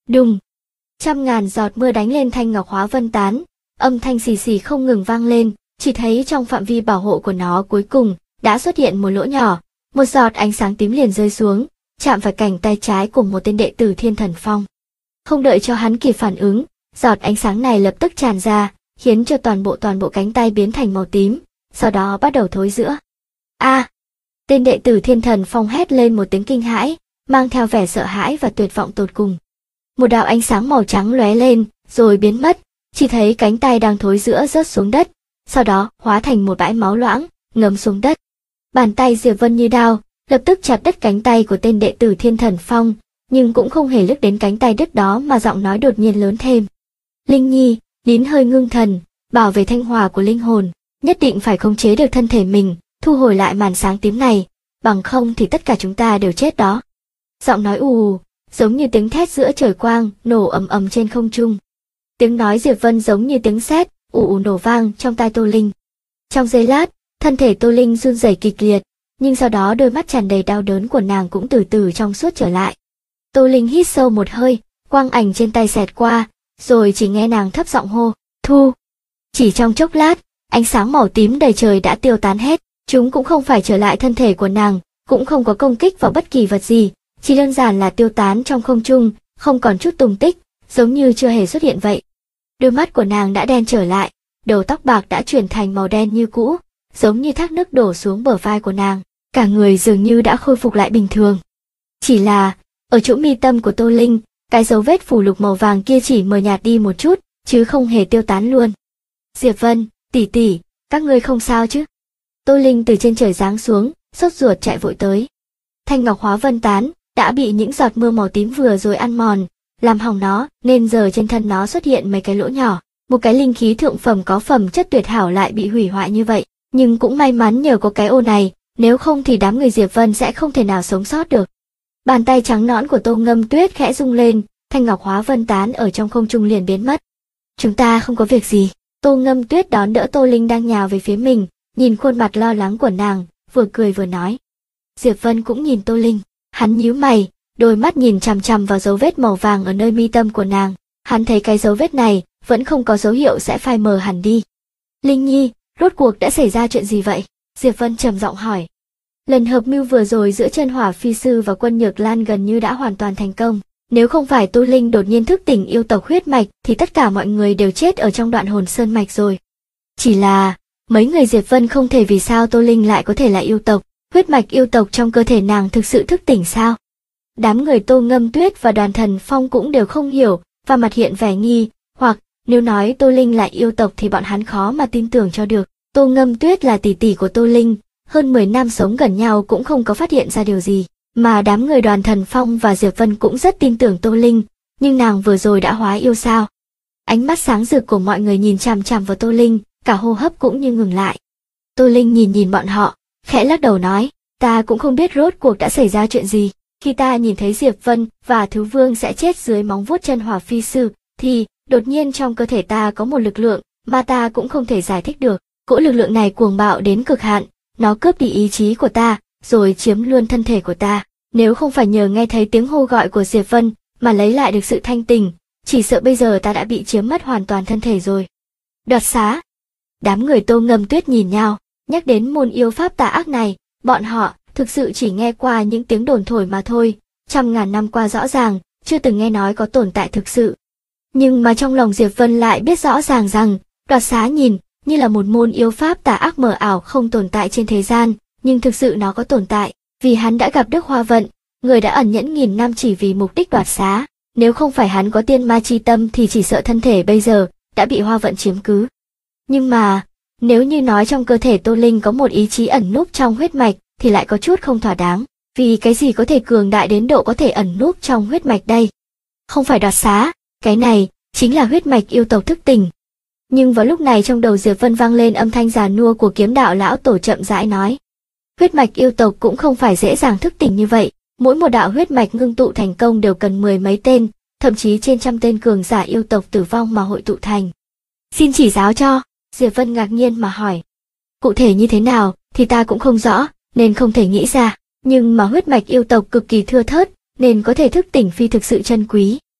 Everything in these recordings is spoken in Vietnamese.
Đùng! Trăm ngàn giọt mưa đánh lên thanh ngọc hóa vân tán, âm thanh xì xì không ngừng vang lên, chỉ thấy trong phạm vi bảo hộ của nó cuối cùng đã xuất hiện một lỗ nhỏ, một giọt ánh sáng tím liền rơi xuống, chạm phải cánh tay trái của một tên đệ tử Thiên Thần Phong. Không đợi cho hắn kịp phản ứng, giọt ánh sáng này lập tức tràn ra, khiến cho toàn bộ cánh tay biến thành màu tím, sau đó bắt đầu thối rữa. A! Tên đệ tử Thiên Thần Phong hét lên một tiếng kinh hãi, mang theo vẻ sợ hãi và tuyệt vọng tột cùng. Một đạo ánh sáng màu trắng lóe lên, rồi biến mất, chỉ thấy cánh tay đang thối rữa rớt xuống đất, sau đó hóa thành một bãi máu loãng, ngấm xuống đất. Bàn tay Diệp Vân như đao, lập tức chặt đứt cánh tay của tên đệ tử Thiên Thần Phong, nhưng cũng không hề liếc đến cánh tay đứt đó mà giọng nói đột nhiên lớn thêm. Linh Nhi, nín hơi ngưng thần, bảo vệ thanh hòa của linh hồn, nhất định phải khống chế được thân thể mình, thu hồi lại màn sáng tím này, bằng không thì tất cả chúng ta đều chết đó. Giọng nói ù, giống như tiếng thét giữa trời quang, nổ ầm ầm trên không trung. Tiếng nói Diệp Vân giống như tiếng sét, ù nổ vang trong tai Tô Linh. Trong giây lát, thân thể Tô Linh run rẩy kịch liệt, nhưng sau đó đôi mắt tràn đầy đau đớn của nàng cũng từ từ trong suốt trở lại. Tô Linh hít sâu một hơi, quang ảnh trên tay xẹt qua, rồi chỉ nghe nàng thấp giọng hô, Thu. Chỉ trong chốc lát, ánh sáng màu tím đầy trời đã tiêu tán hết, chúng cũng không phải trở lại thân thể của nàng, cũng không có công kích vào bất kỳ vật gì, chỉ đơn giản là tiêu tán trong không trung, không còn chút tung tích, giống như chưa hề xuất hiện vậy. Đôi mắt của nàng đã đen trở lại, đầu tóc bạc đã chuyển thành màu đen như cũ, giống như thác nước đổ xuống bờ vai của nàng, cả người dường như đã khôi phục lại bình thường. Chỉ là, ở chỗ mi tâm của Tô Linh, cái dấu vết phù lục màu vàng kia chỉ mờ nhạt đi một chút, chứ không hề tiêu tán luôn. Diệp Vân, tỷ tỷ, các ngươi không sao chứ? Tô Linh từ trên trời giáng xuống, sốt ruột chạy vội tới. Thanh ngọc hóa vân tán, đã bị những giọt mưa màu tím vừa rồi ăn mòn, làm hỏng nó, nên giờ trên thân nó xuất hiện mấy cái lỗ nhỏ. Một cái linh khí thượng phẩm có phẩm chất tuyệt hảo lại bị hủy hoại như vậy, nhưng cũng may mắn nhờ có cái ô này, nếu không thì đám người Diệp Vân sẽ không thể nào sống sót được. Bàn tay trắng nõn của Tô Ngâm Tuyết khẽ rung lên, thanh ngọc hóa vân tán ở trong không trung liền biến mất. Chúng ta không có việc gì. Tô Ngâm Tuyết đón đỡ Tô Linh đang nhào về phía mình, nhìn khuôn mặt lo lắng của nàng, vừa cười vừa nói. Diệp Vân cũng nhìn Tô Linh, hắn nhíu mày, đôi mắt nhìn chằm chằm vào dấu vết màu vàng ở nơi mi tâm của nàng. Hắn thấy cái dấu vết này vẫn không có dấu hiệu sẽ phai mờ hẳn đi. Linh Nhi, rốt cuộc đã xảy ra chuyện gì vậy? Diệp Vân trầm giọng hỏi. Lần hợp mưu vừa rồi giữa Chân Hỏa Phi Sư và Quân Nhược Lan gần như đã hoàn toàn thành công. Nếu không phải Tô Linh đột nhiên thức tỉnh yêu tộc huyết mạch thì tất cả mọi người đều chết ở trong đoạn hồn sơn mạch rồi. Chỉ là, mấy người Diệp Vân không thể vì sao Tô Linh lại có thể là yêu tộc, huyết mạch yêu tộc trong cơ thể nàng thực sự thức tỉnh sao? Đám người Tô Ngâm Tuyết và Đoàn Thần Phong cũng đều không hiểu, và mặt hiện vẻ nghi, hoặc nếu nói Tô Linh là yêu tộc thì bọn hắn khó mà tin tưởng cho được. Tô Ngâm Tuyết là tỷ tỷ của Tô Linh, hơn 10 năm sống gần nhau cũng không có phát hiện ra điều gì, mà đám người Đoàn Thần Phong và Diệp Vân cũng rất tin tưởng Tô Linh, nhưng nàng vừa rồi đã hóa yêu sao? Ánh mắt sáng rực của mọi người nhìn chằm chằm vào Tô Linh, cả hô hấp cũng như ngừng lại. Tô Linh nhìn bọn họ, khẽ lắc đầu nói, ta cũng không biết rốt cuộc đã xảy ra chuyện gì. Khi ta nhìn thấy Diệp Vân và Thứ Vương sẽ chết dưới móng vuốt Chân Hỏa Phi Sư, thì đột nhiên trong cơ thể ta có một lực lượng mà ta cũng không thể giải thích được. Cỗ lực lượng này cuồng bạo đến cực hạn, nó cướp đi ý chí của ta, rồi chiếm luôn thân thể của ta. Nếu không phải nhờ nghe thấy tiếng hô gọi của Diệp Vân mà lấy lại được sự thanh tình, chỉ sợ bây giờ ta đã bị chiếm mất hoàn toàn thân thể rồi. Đoạt xá. Đám người Tô Ngâm Tuyết nhìn nhau, nhắc đến môn yêu pháp tà ác này, bọn họ thực sự chỉ nghe qua những tiếng đồn thổi mà thôi, trăm ngàn năm qua rõ ràng, chưa từng nghe nói có tồn tại thực sự. Nhưng mà trong lòng Diệp Vân lại biết rõ ràng rằng, đoạt xá nhìn như là một môn yêu pháp tà ác mờ ảo không tồn tại trên thế gian, nhưng thực sự nó có tồn tại, vì hắn đã gặp Đức Hoa Vận, người đã ẩn nhẫn nghìn năm chỉ vì mục đích đoạt xá. Nếu không phải hắn có tiên ma chi tâm thì chỉ sợ thân thể bây giờ đã bị Hoa Vận chiếm cứ. Nhưng mà, nếu như nói trong cơ thể Tô Linh có một ý chí ẩn núp trong huyết mạch, thì lại có chút không thỏa đáng, vì cái gì có thể cường đại đến độ có thể ẩn núp trong huyết mạch đây? Không phải đoạt xá, cái này chính là huyết mạch yêu tộc thức tỉnh. Nhưng vào lúc này trong đầu Diệp Vân vang lên âm thanh già nua của Kiếm Đạo lão tổ chậm rãi nói. Huyết mạch yêu tộc cũng không phải dễ dàng thức tỉnh như vậy, mỗi một đạo huyết mạch ngưng tụ thành công đều cần 10 mấy tên, thậm chí trên trăm tên cường giả yêu tộc tử vong mà hội tụ thành. Xin chỉ giáo cho, Diệp Vân ngạc nhiên mà hỏi. Cụ thể như thế nào thì ta cũng không rõ, nên không thể nghĩ ra, nhưng mà huyết mạch yêu tộc cực kỳ thưa thớt, nên có thể thức tỉnh phi thực sự chân quý.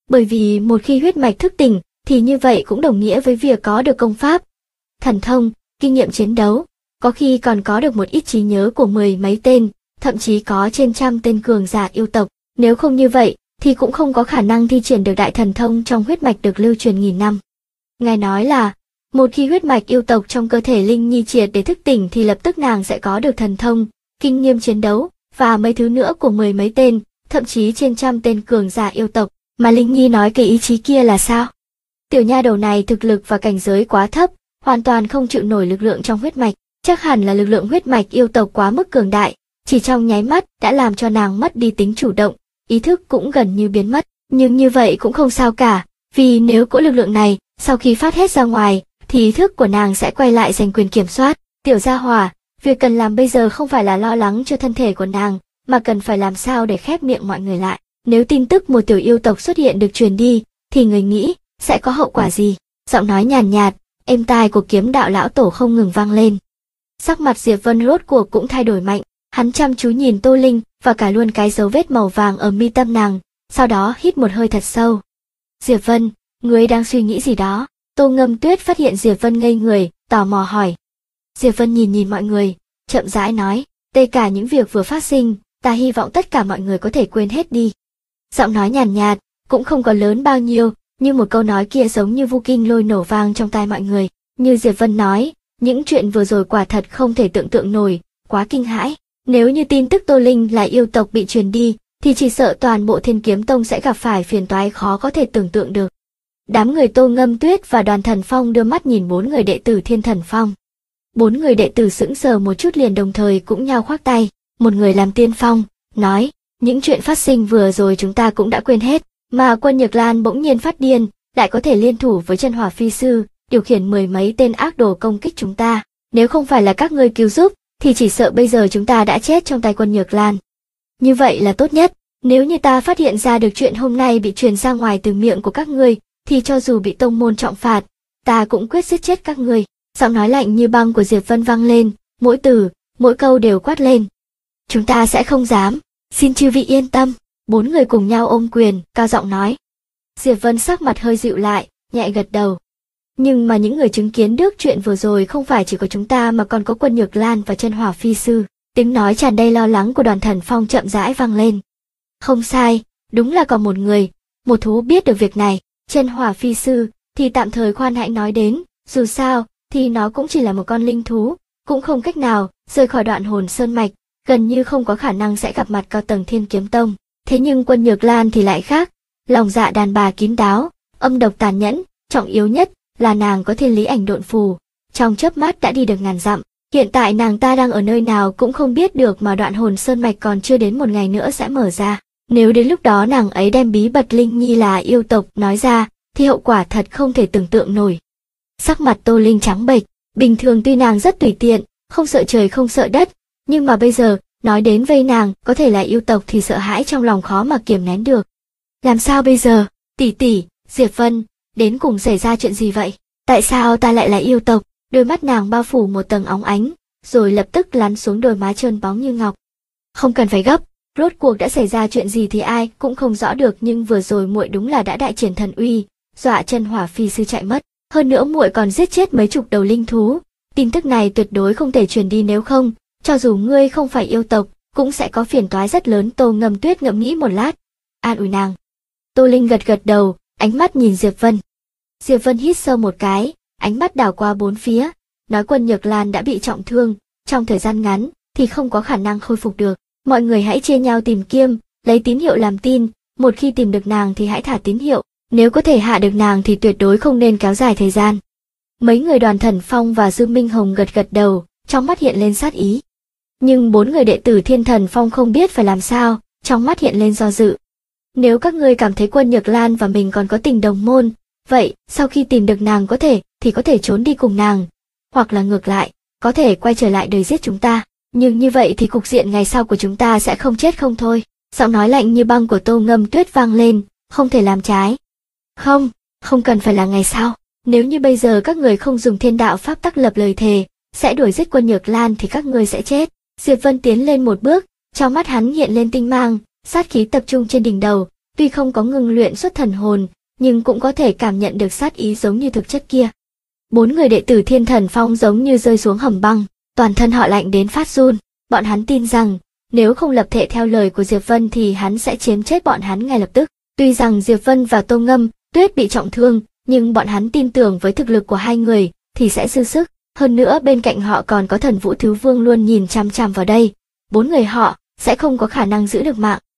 Bởi vì một khi huyết mạch thức tỉnh, thì như vậy cũng đồng nghĩa với việc có được công pháp, thần thông, kinh nghiệm chiến đấu, có khi còn có được một ít trí nhớ của mười mấy tên, thậm chí có trên trăm tên cường giả yêu tộc. Nếu không như vậy, thì cũng không có khả năng thi triển được đại thần thông trong huyết mạch được lưu truyền nghìn năm. Ngài nói là, một khi huyết mạch yêu tộc trong cơ thể Linh Nhi triệt để thức tỉnh thì lập tức nàng sẽ có được thần thông, kinh nghiệm chiến đấu, và mấy thứ nữa của mười mấy tên, thậm chí trên trăm tên cường giả yêu tộc, mà Linh Nhi nói cái ý chí kia là sao? Tiểu nha đầu này thực lực và cảnh giới quá thấp, hoàn toàn không chịu nổi lực lượng trong huyết mạch, chắc hẳn là lực lượng huyết mạch yêu tộc quá mức cường đại, chỉ trong nháy mắt đã làm cho nàng mất đi tính chủ động, ý thức cũng gần như biến mất, nhưng như vậy cũng không sao cả, vì nếu cỗ lực lượng này, sau khi phát hết ra ngoài, thì ý thức của nàng sẽ quay lại giành quyền kiểm soát. Tiểu gia hỏa, việc cần làm bây giờ không phải là lo lắng cho thân thể của nàng, mà cần phải làm sao để khép miệng mọi người lại. Nếu tin tức một tiểu yêu tộc xuất hiện được truyền đi, thì người nghĩ sẽ có hậu quả gì? Giọng nói nhàn nhạt, êm tai của kiếm đạo lão tổ không ngừng vang lên. Sắc mặt Diệp Vân rốt cuộc cũng thay đổi mạnh, hắn chăm chú nhìn Tô Linh và cả luôn cái dấu vết màu vàng ở mi tâm nàng, sau đó hít một hơi thật sâu. Diệp Vân, ngươi đang suy nghĩ gì đó? Tô Ngâm Tuyết phát hiện Diệp Vân ngây người, tò mò hỏi. Diệp Vân nhìn mọi người, chậm rãi nói, tất cả những việc vừa phát sinh, ta hy vọng tất cả mọi người có thể quên hết đi. Giọng nói nhàn nhạt, cũng không có lớn bao nhiêu, nhưng một câu nói kia giống như vu kinh lôi nổ vang trong tai mọi người. Như Diệp Vân nói, những chuyện vừa rồi quả thật không thể tưởng tượng nổi, quá kinh hãi. Nếu như tin tức Tô Linh là yêu tộc bị truyền đi, thì chỉ sợ toàn bộ Thiên Kiếm Tông sẽ gặp phải phiền toái khó có thể tưởng tượng được. Đám người Tô Ngâm Tuyết và Đoàn Thần Phong đưa mắt nhìn bốn người đệ tử Thiên Thần Phong. Bốn người đệ tử sững sờ một chút liền đồng thời cũng nhao khoác tay, một người làm tiên phong, nói, những chuyện phát sinh vừa rồi chúng ta cũng đã quên hết, mà Quân Nhược Lan bỗng nhiên phát điên, lại có thể liên thủ với Chân Hỏa Phi Sư, điều khiển mười mấy tên ác đồ công kích chúng ta. Nếu không phải là các ngươi cứu giúp, thì chỉ sợ bây giờ chúng ta đã chết trong tay Quân Nhược Lan. Như vậy là tốt nhất, nếu như ta phát hiện ra được chuyện hôm nay bị truyền ra ngoài từ miệng của các ngươi, thì cho dù bị tông môn trọng phạt, ta cũng quyết giết chết các ngươi. Giọng nói lạnh như băng của Diệp Vân vang lên, mỗi từ, mỗi câu đều quát lên. Chúng ta sẽ không dám, xin chư vị yên tâm. Bốn người cùng nhau ôm quyền, cao giọng nói. Diệp Vân sắc mặt hơi dịu lại, nhẹ gật đầu. Nhưng mà những người chứng kiến được chuyện vừa rồi không phải chỉ có chúng ta mà còn có Quân Nhược Lan và Chân Hỏa Phi Sư. Tiếng nói tràn đầy lo lắng của Đoàn Thần Phong chậm rãi vang lên. Không sai, đúng là còn một người, một thú biết được việc này. Chân Hỏa Phi Sư thì tạm thời khoan hãy nói đến, dù sao thì nó cũng chỉ là một con linh thú, cũng không cách nào rời khỏi Đoạn Hồn Sơn mạch, gần như không có khả năng sẽ gặp mặt cao tầng Thiên Kiếm Tông. Thế nhưng Quân Nhược Lan thì lại khác, lòng dạ đàn bà kín đáo, âm độc tàn nhẫn, trọng yếu nhất là nàng có thiên lý ảnh độn phù, trong chớp mắt đã đi được ngàn dặm. Hiện tại nàng ta đang ở nơi nào cũng không biết được, mà Đoạn Hồn Sơn mạch còn chưa đến một ngày nữa sẽ mở ra. Nếu đến lúc đó nàng ấy đem bí mật Linh Nhi là yêu tộc nói ra, thì hậu quả thật không thể tưởng tượng nổi. Sắc mặt Tô Linh trắng bệch, bình thường tuy nàng rất tùy tiện, không sợ trời không sợ đất, nhưng mà bây giờ, nói đến vây nàng, có thể là yêu tộc thì sợ hãi trong lòng khó mà kiềm nén được. Làm sao bây giờ? Tỷ tỷ, Diệp Vân, đến cùng xảy ra chuyện gì vậy? Tại sao ta lại là yêu tộc? Đôi mắt nàng bao phủ một tầng óng ánh, rồi lập tức lăn xuống đôi má trơn bóng như ngọc. Không cần phải gấp, rốt cuộc đã xảy ra chuyện gì thì ai cũng không rõ được, nhưng vừa rồi muội đúng là đã đại triển thần uy, dọa Chân Hỏa Phi Sư chạy mất. Hơn nữa muội còn giết chết mấy chục đầu linh thú. Tin tức này tuyệt đối không thể truyền đi, nếu không, cho dù ngươi không phải yêu tộc, cũng sẽ có phiền toái rất lớn. Tô Ngâm Tuyết ngẫm nghĩ một lát, an ủi nàng. Tô Linh gật gật đầu, ánh mắt nhìn Diệp Vân. Diệp Vân hít sâu một cái, ánh mắt đảo qua bốn phía, nói Quân Nhược Lan đã bị trọng thương, trong thời gian ngắn thì không có khả năng khôi phục được. Mọi người hãy chia nhau tìm kiếm, lấy tín hiệu làm tin, một khi tìm được nàng thì hãy thả tín hiệu, nếu có thể hạ được nàng thì tuyệt đối không nên kéo dài thời gian. Mấy người Đoàn Thần Phong và Dư Minh Hồng gật gật đầu, trong mắt hiện lên sát ý. Nhưng bốn người đệ tử Thiên Thần Phong không biết phải làm sao, trong mắt hiện lên do dự. Nếu các ngươi cảm thấy Quân Nhược Lan và mình còn có tình đồng môn, vậy sau khi tìm được nàng có thể trốn đi cùng nàng, hoặc là ngược lại, có thể quay trở lại đời giết chúng ta. Nhưng như vậy thì cục diện ngày sau của chúng ta sẽ không chết không thôi. Giọng nói lạnh như băng của Tô Ngâm Tuyết vang lên, không thể làm trái. Không cần phải là ngày sau. Nếu như bây giờ các người không dùng thiên đạo pháp tắc lập lời thề, sẽ đuổi giết Quân Nhược Lan thì các ngươi sẽ chết. Diệp Vân tiến lên một bước, trong mắt hắn hiện lên tinh mang, sát khí tập trung trên đỉnh đầu, tuy không có ngưng luyện xuất thần hồn, nhưng cũng có thể cảm nhận được sát ý giống như thực chất kia. 4 người đệ tử Thiên Thần Phong giống như rơi xuống hầm băng, toàn thân họ lạnh đến phát run. Bọn hắn tin rằng, nếu không lập thệ theo lời của Diệp Vân thì hắn sẽ chém chết bọn hắn ngay lập tức. Tuy rằng Diệp Vân và Tô Ngâm, Tuyết bị trọng thương, nhưng bọn hắn tin tưởng với thực lực của hai người thì sẽ dư sức. Hơn nữa bên cạnh họ còn có Thần Vũ Thứ Vương luôn nhìn chằm chằm vào đây. 4 người họ sẽ không có khả năng giữ được mạng.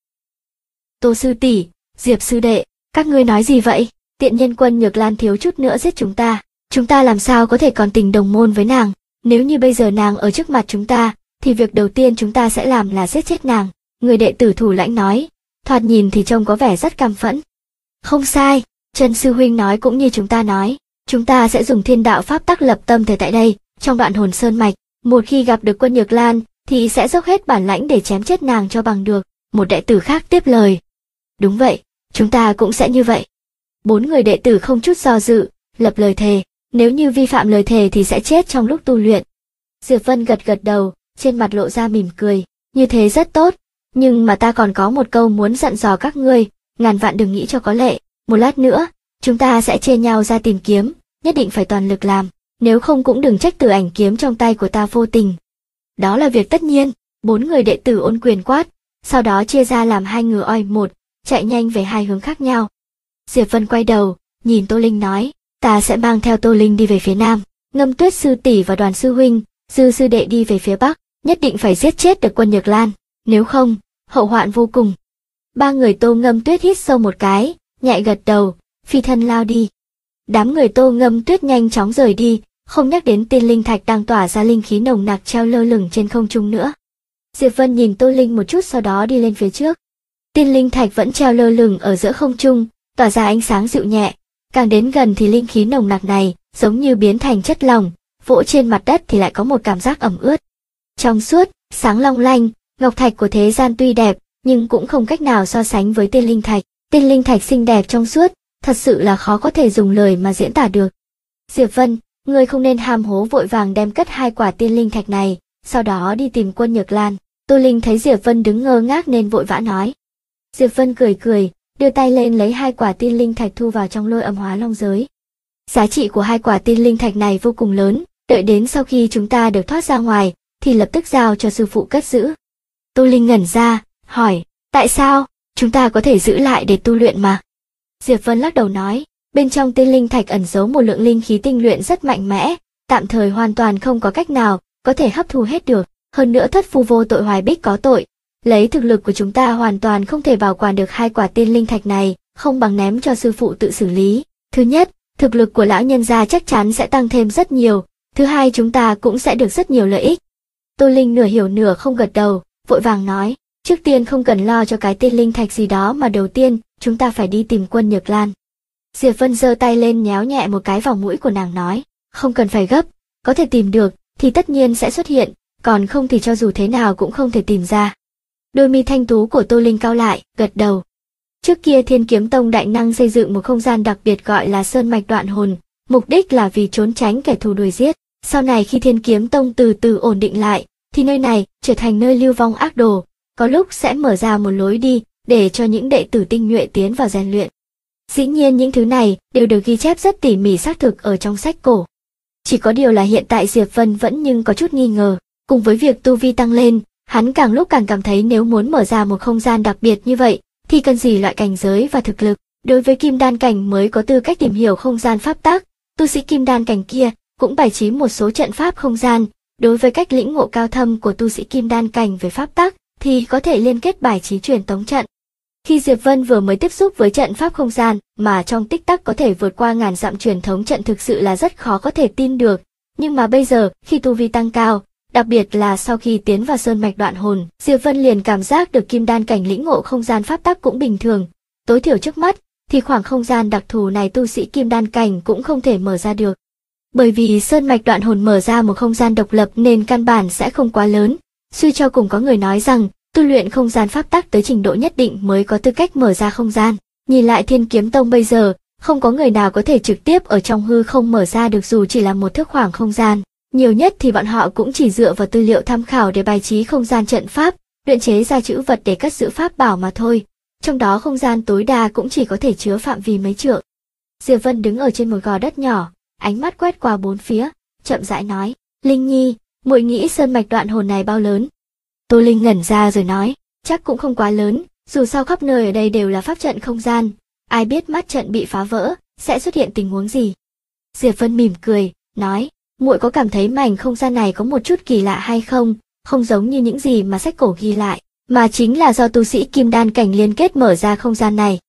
Tô sư tỷ, Diệp sư đệ, các ngươi nói gì vậy? Tiện nhân Quân Nhược Lan thiếu chút nữa giết chúng ta làm sao có thể còn tình đồng môn với nàng? Nếu như bây giờ nàng ở trước mặt chúng ta, thì việc đầu tiên chúng ta sẽ làm là giết chết nàng. Người đệ tử Thủ Lãnh nói, thoạt nhìn thì trông có vẻ rất căm phẫn. Không sai, Trần sư huynh nói cũng như chúng ta nói, chúng ta sẽ dùng thiên đạo pháp tắc lập tâm thể tại đây, trong đoạn hồn sơn mạch. Một khi gặp được Quân Nhược Lan, thì sẽ dốc hết bản lãnh để chém chết nàng cho bằng được. Một đệ tử khác tiếp lời. Đúng vậy, chúng ta cũng sẽ như vậy. 4 người đệ tử không chút do dự, lập lời thề, nếu như vi phạm lời thề thì sẽ chết trong lúc tu luyện. Diệp Vân gật gật đầu, trên mặt lộ ra mỉm cười, như thế rất tốt, nhưng mà ta còn có một câu muốn dặn dò các ngươi, ngàn vạn đừng nghĩ cho có lệ, một lát nữa, chúng ta sẽ chia nhau ra tìm kiếm, nhất định phải toàn lực làm, nếu không cũng đừng trách Tử Ảnh kiếm trong tay của ta vô tình. Đó là việc tất nhiên, 4 người đệ tử ôn quyền quát, sau đó chia ra làm 2 ngựa oi một, chạy nhanh về 2 hướng khác nhau. Diệp Vân quay đầu, nhìn Tô Linh nói, ta sẽ mang theo Tô Linh đi về phía nam, Ngâm Tuyết sư tỷ và Đoàn sư huynh, Dư sư đệ đi về phía bắc, nhất định phải giết chết được Quân Nhược Lan, nếu không, hậu hoạn vô cùng. 3 người Tô Ngâm Tuyết hít sâu một cái, nhẹ gật đầu, phi thân lao đi. Đám người Tô Ngâm Tuyết nhanh chóng rời đi, không nhắc đến tiên linh thạch đang tỏa ra linh khí nồng nặc treo lơ lửng trên không trung nữa. Diệp Vân nhìn Tô Linh một chút sau đó đi lên phía trước. Tiên linh thạch vẫn treo lơ lửng ở giữa không trung, tỏa ra ánh sáng dịu nhẹ, càng đến gần thì linh khí nồng nặc này giống như biến thành chất lỏng, vỗ trên mặt đất thì lại có một cảm giác ẩm ướt. Trong suốt, sáng long lanh, ngọc thạch của thế gian tuy đẹp, nhưng cũng không cách nào so sánh với tiên linh thạch. Tiên linh thạch xinh đẹp trong suốt, thật sự là khó có thể dùng lời mà diễn tả được. Diệp Vân, ngươi không nên ham hố vội vàng đem cất 2 quả tiên linh thạch này, sau đó đi tìm Quân Nhược Lan. Tô Linh thấy Diệp Vân đứng ngơ ngác nên vội vã nói. Diệp Vân cười cười, đưa tay lên lấy 2 quả tiên linh thạch thu vào trong Lôi Âm Hóa Long giới. Giá trị của 2 quả tiên linh thạch này vô cùng lớn, đợi đến sau khi chúng ta được thoát ra ngoài, thì lập tức giao cho sư phụ cất giữ. Tô Linh ngẩn ra, hỏi, tại sao, chúng ta có thể giữ lại để tu luyện mà. Diệp Vân lắc đầu nói, bên trong tiên linh thạch ẩn giấu một lượng linh khí tinh luyện rất mạnh mẽ, tạm thời hoàn toàn không có cách nào có thể hấp thu hết được, hơn nữa thất phu vô tội hoài bích có tội. Lấy thực lực của chúng ta hoàn toàn không thể bảo quản được 2 quả tiên linh thạch này, không bằng ném cho sư phụ tự xử lý. Thứ nhất, thực lực của lão nhân gia chắc chắn sẽ tăng thêm rất nhiều, thứ hai chúng ta cũng sẽ được rất nhiều lợi ích. Tô Linh nửa hiểu nửa không gật đầu, vội vàng nói, trước tiên không cần lo cho cái tiên linh thạch gì đó mà đầu tiên, chúng ta phải đi tìm Quân Nhược Lan. Diệp Vân giơ tay lên nhéo nhẹ một cái vào mũi của nàng nói, không cần phải gấp, có thể tìm được, thì tất nhiên sẽ xuất hiện, còn không thì cho dù thế nào cũng không thể tìm ra. Đôi mi thanh tú của Tô Linh cau lại, gật đầu. Trước kia Thiên Kiếm Tông đại năng xây dựng một không gian đặc biệt gọi là Sơn Mạch Đoạn Hồn, mục đích là vì trốn tránh kẻ thù đuổi giết. Sau này khi Thiên Kiếm Tông từ từ ổn định lại, thì nơi này trở thành nơi lưu vong ác đồ, có lúc sẽ mở ra một lối đi để cho những đệ tử tinh nhuệ tiến vào rèn luyện. Dĩ nhiên những thứ này đều được ghi chép rất tỉ mỉ xác thực ở trong sách cổ. Chỉ có điều là hiện tại Diệp Vân vẫn nhưng có chút nghi ngờ, cùng với việc tu vi tăng lên, hắn càng lúc càng cảm thấy nếu muốn mở ra một không gian đặc biệt như vậy, thì cần gì loại cảnh giới và thực lực. Đối với kim đan cảnh mới có tư cách tìm hiểu không gian pháp tắc, tu sĩ kim đan cảnh kia cũng bày trí một số trận pháp không gian. Đối với cách lĩnh ngộ cao thâm của tu sĩ kim đan cảnh về pháp tắc, thì có thể liên kết bài trí truyền tống trận. Khi Diệp Vân vừa mới tiếp xúc với trận pháp không gian mà trong tích tắc có thể vượt qua ngàn dặm truyền thống trận thực sự là rất khó có thể tin được. Nhưng mà bây giờ, khi tu vi tăng cao, đặc biệt là sau khi tiến vào Sơn Mạch Đoạn Hồn, Diệp Vân liền cảm giác được kim đan cảnh lĩnh ngộ không gian pháp tắc cũng bình thường. Tối thiểu trước mắt, thì khoảng không gian đặc thù này tu sĩ kim đan cảnh cũng không thể mở ra được. Bởi vì Sơn Mạch Đoạn Hồn mở ra một không gian độc lập nên căn bản sẽ không quá lớn. Suy cho cùng có người nói rằng, tu luyện không gian pháp tắc tới trình độ nhất định mới có tư cách mở ra không gian. Nhìn lại Thiên Kiếm Tông bây giờ, không có người nào có thể trực tiếp ở trong hư không mở ra được dù chỉ là một thước khoảng không gian. Nhiều nhất thì bọn họ cũng chỉ dựa vào tư liệu tham khảo để bài trí không gian trận pháp, luyện chế ra chữ vật để cất giữ pháp bảo mà thôi. trong đó không gian tối đa cũng chỉ có thể chứa phạm vi mấy trượng. Diệp Vân đứng ở trên một gò đất nhỏ, ánh mắt quét qua bốn phía, chậm rãi nói, Linh Nhi, muội nghĩ sơn mạch đoạn hồn này bao lớn? Tô Linh ngẩn ra rồi nói, chắc cũng không quá lớn, dù sao khắp nơi ở đây đều là pháp trận không gian, ai biết mắt trận bị phá vỡ, sẽ xuất hiện tình huống gì. Diệp Vân mỉm cười, nói, muội có cảm thấy mảnh không gian này có một chút kỳ lạ hay không, không giống như những gì mà sách cổ ghi lại, mà chính là do tu sĩ kim đan cảnh liên kết mở ra không gian này.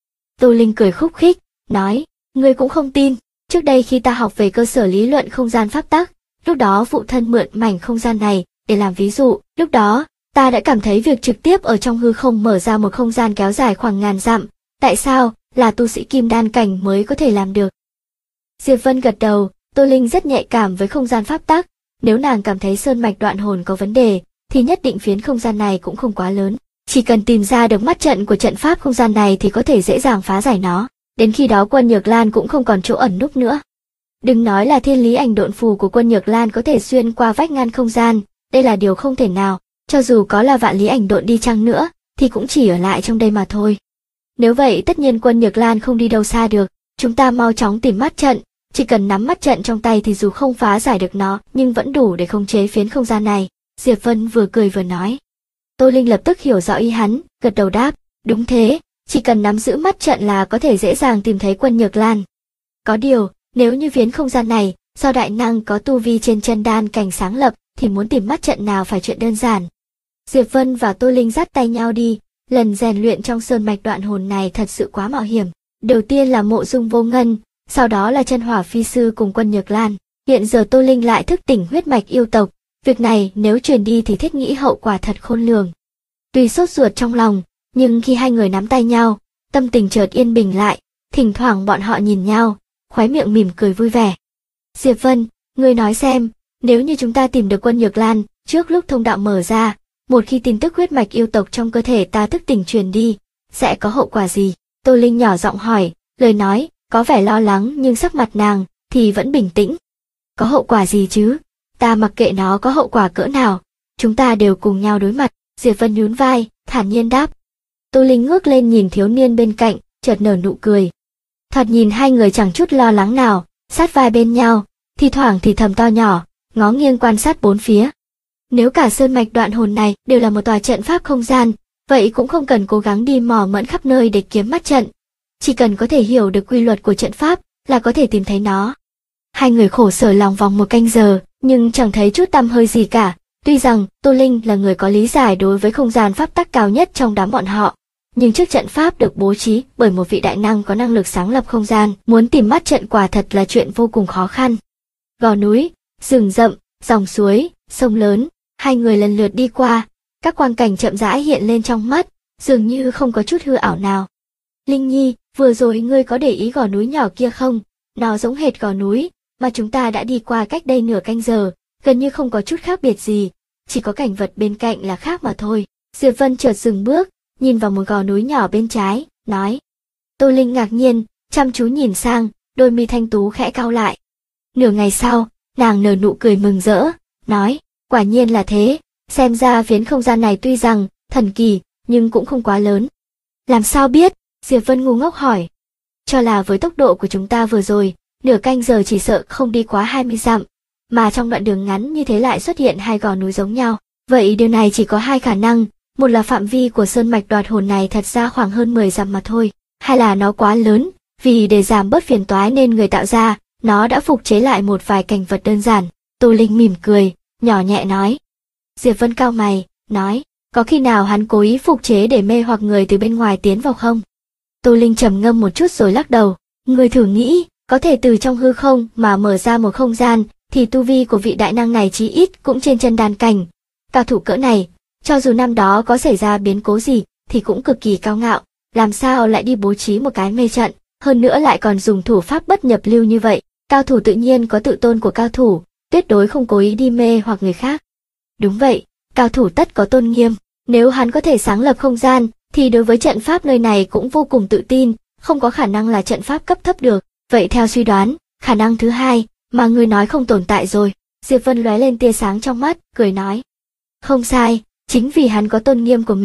Tô Linh cười khúc khích, nói, ngươi cũng không tin, trước đây khi ta học về cơ sở lý luận không gian pháp tắc, lúc đó phụ thân mượn mảnh không gian này để làm ví dụ, lúc đó ta đã cảm thấy việc trực tiếp ở trong hư không mở ra một không gian kéo dài khoảng ngàn dặm, tại sao là tu sĩ kim đan cảnh mới có thể làm được? Diệp Vân gật đầu, Tô Linh rất nhạy cảm với không gian pháp tắc, nếu nàng cảm thấy sơn mạch đoạn hồn có vấn đề, thì nhất định phiến không gian này cũng không quá lớn, chỉ cần tìm ra được mắt trận của trận pháp không gian này thì có thể dễ dàng phá giải nó, đến khi đó Quân Nhược Lan cũng không còn chỗ ẩn núp nữa. Đừng nói là thiên lý ảnh độn phù của Quân Nhược Lan có thể xuyên qua vách ngăn không gian, đây là điều không thể nào, cho dù có là vạn lý ảnh độn đi chăng nữa, thì cũng chỉ ở lại trong đây mà thôi. Nếu vậy tất nhiên Quân Nhược Lan không đi đâu xa được, chúng ta mau chóng tìm mắt trận, chỉ cần nắm mắt trận trong tay thì dù không phá giải được nó, nhưng vẫn đủ để khống chế phiến không gian này. Diệp Vân vừa cười vừa nói. Tô Linh lập tức hiểu rõ ý hắn, gật đầu đáp, đúng thế, chỉ cần nắm giữ mắt trận là có thể dễ dàng tìm thấy Quân Nhược Lan. Có điều, nếu như phiến không gian này, do đại năng có tu vi trên chân đan cảnh sáng lập, thì muốn tìm mắt trận nào phải chuyện đơn giản. Diệp Vân và Tô Linh dắt tay nhau đi, lần rèn luyện trong sơn mạch đoạn hồn này thật sự quá mạo hiểm. Đầu tiên là Mộ Dung Vô Ngân, sau đó là Chân Hỏa Phi Sư cùng Quân Nhược Lan. Hiện giờ Tô Linh lại thức tỉnh huyết mạch yêu tộc, việc này nếu truyền đi thì thiết nghĩ hậu quả thật khôn lường. Tuy sốt ruột trong lòng, nhưng khi hai người nắm tay nhau, tâm tình chợt yên bình lại, thỉnh thoảng bọn họ nhìn nhau, khóe miệng mỉm cười vui vẻ. Diệp Vân, ngươi nói xem, nếu như chúng ta tìm được Quân Nhược Lan, trước lúc thông đạo mở ra, một khi tin tức huyết mạch yêu tộc trong cơ thể ta thức tỉnh truyền đi, sẽ có hậu quả gì? Tô Linh nhỏ giọng hỏi, lời nói có vẻ lo lắng nhưng sắc mặt nàng thì vẫn bình tĩnh. Có hậu quả gì chứ? Ta mặc kệ nó có hậu quả cỡ nào, chúng ta đều cùng nhau đối mặt. Diệp Vân nhún vai, thản nhiên đáp. Tô Linh ngước lên nhìn thiếu niên bên cạnh, chợt nở nụ cười. Thoạt nhìn hai người chẳng chút lo lắng nào, sát vai bên nhau, thi thoảng thì thầm to nhỏ, ngó nghiêng quan sát bốn phía. Nếu cả sơn mạch đoạn hồn này đều là một tòa trận pháp không gian, vậy cũng không cần cố gắng đi mò mẫm khắp nơi để kiếm mắt trận. Chỉ cần có thể hiểu được quy luật của trận pháp là có thể tìm thấy nó. Hai người khổ sở lòng vòng một canh giờ, nhưng chẳng thấy chút tăm hơi gì cả. Tuy rằng Tô Linh là người có lý giải đối với không gian pháp tắc cao nhất trong đám bọn họ, nhưng trước trận pháp được bố trí bởi một vị đại năng có năng lực sáng lập không gian, muốn tìm mắt trận quả thật là chuyện vô cùng khó khăn. Gò núi, rừng rậm, dòng suối, sông lớn, hai người lần lượt đi qua, các quang cảnh chậm rãi hiện lên trong mắt, dường như không có chút hư ảo nào. Linh Nhi, vừa rồi ngươi có để ý gò núi nhỏ kia không? Nó giống hệt gò núi mà chúng ta đã đi qua cách đây nửa canh giờ, gần như không có chút khác biệt gì, chỉ có cảnh vật bên cạnh là khác mà thôi. Diệp Vân chợt dừng bước, nhìn vào một gò núi nhỏ bên trái, nói. Tô Linh ngạc nhiên, chăm chú nhìn sang, đôi mi thanh tú khẽ cau lại. Nửa ngày sau, nàng nở nụ cười mừng rỡ, nói, quả nhiên là thế, xem ra phiến không gian này tuy rằng thần kỳ, nhưng cũng không quá lớn. Làm sao biết? Diệp Vân ngu ngốc hỏi. Cho là với tốc độ của chúng ta vừa rồi, nửa canh giờ chỉ sợ không đi quá 20 dặm, mà trong đoạn đường ngắn như thế lại xuất hiện hai gò núi giống nhau. Vậy điều này chỉ có hai khả năng, một là phạm vi của sơn mạch đoạt hồn này thật ra khoảng hơn 10 dặm mà thôi, hai là nó quá lớn, vì để giảm bớt phiền toái nên người tạo ra, nó đã phục chế lại một vài cảnh vật đơn giản. Tô Linh mỉm cười, nhỏ nhẹ nói. Diệp Vân cau mày, nói, có khi nào hắn cố ý phục chế để mê hoặc người từ bên ngoài tiến vào không? Tô Linh trầm ngâm một chút rồi lắc đầu, người thử nghĩ, có thể từ trong hư không mà mở ra một không gian, thì tu vi của vị đại năng này chí ít cũng trên chân đan cảnh. Cao thủ cỡ này, cho dù năm đó có xảy ra biến cố gì, thì cũng cực kỳ cao ngạo, làm sao lại đi bố trí một cái mê trận, hơn nữa lại còn dùng thủ pháp bất nhập lưu như vậy. Cao thủ tự nhiên có tự tôn của cao thủ, tuyệt đối không cố ý đi mê hoặc người khác. Đúng vậy, cao thủ tất có tôn nghiêm, nếu hắn có thể sáng lập không gian, thì đối với trận pháp nơi này cũng vô cùng tự tin, không có khả năng là trận pháp cấp thấp được. Vậy theo suy đoán, khả năng thứ hai, mà người nói không tồn tại rồi. Diệp Vân lóe lên tia sáng trong mắt, cười nói. Không sai, chính vì hắn có tôn nghiêm của mình,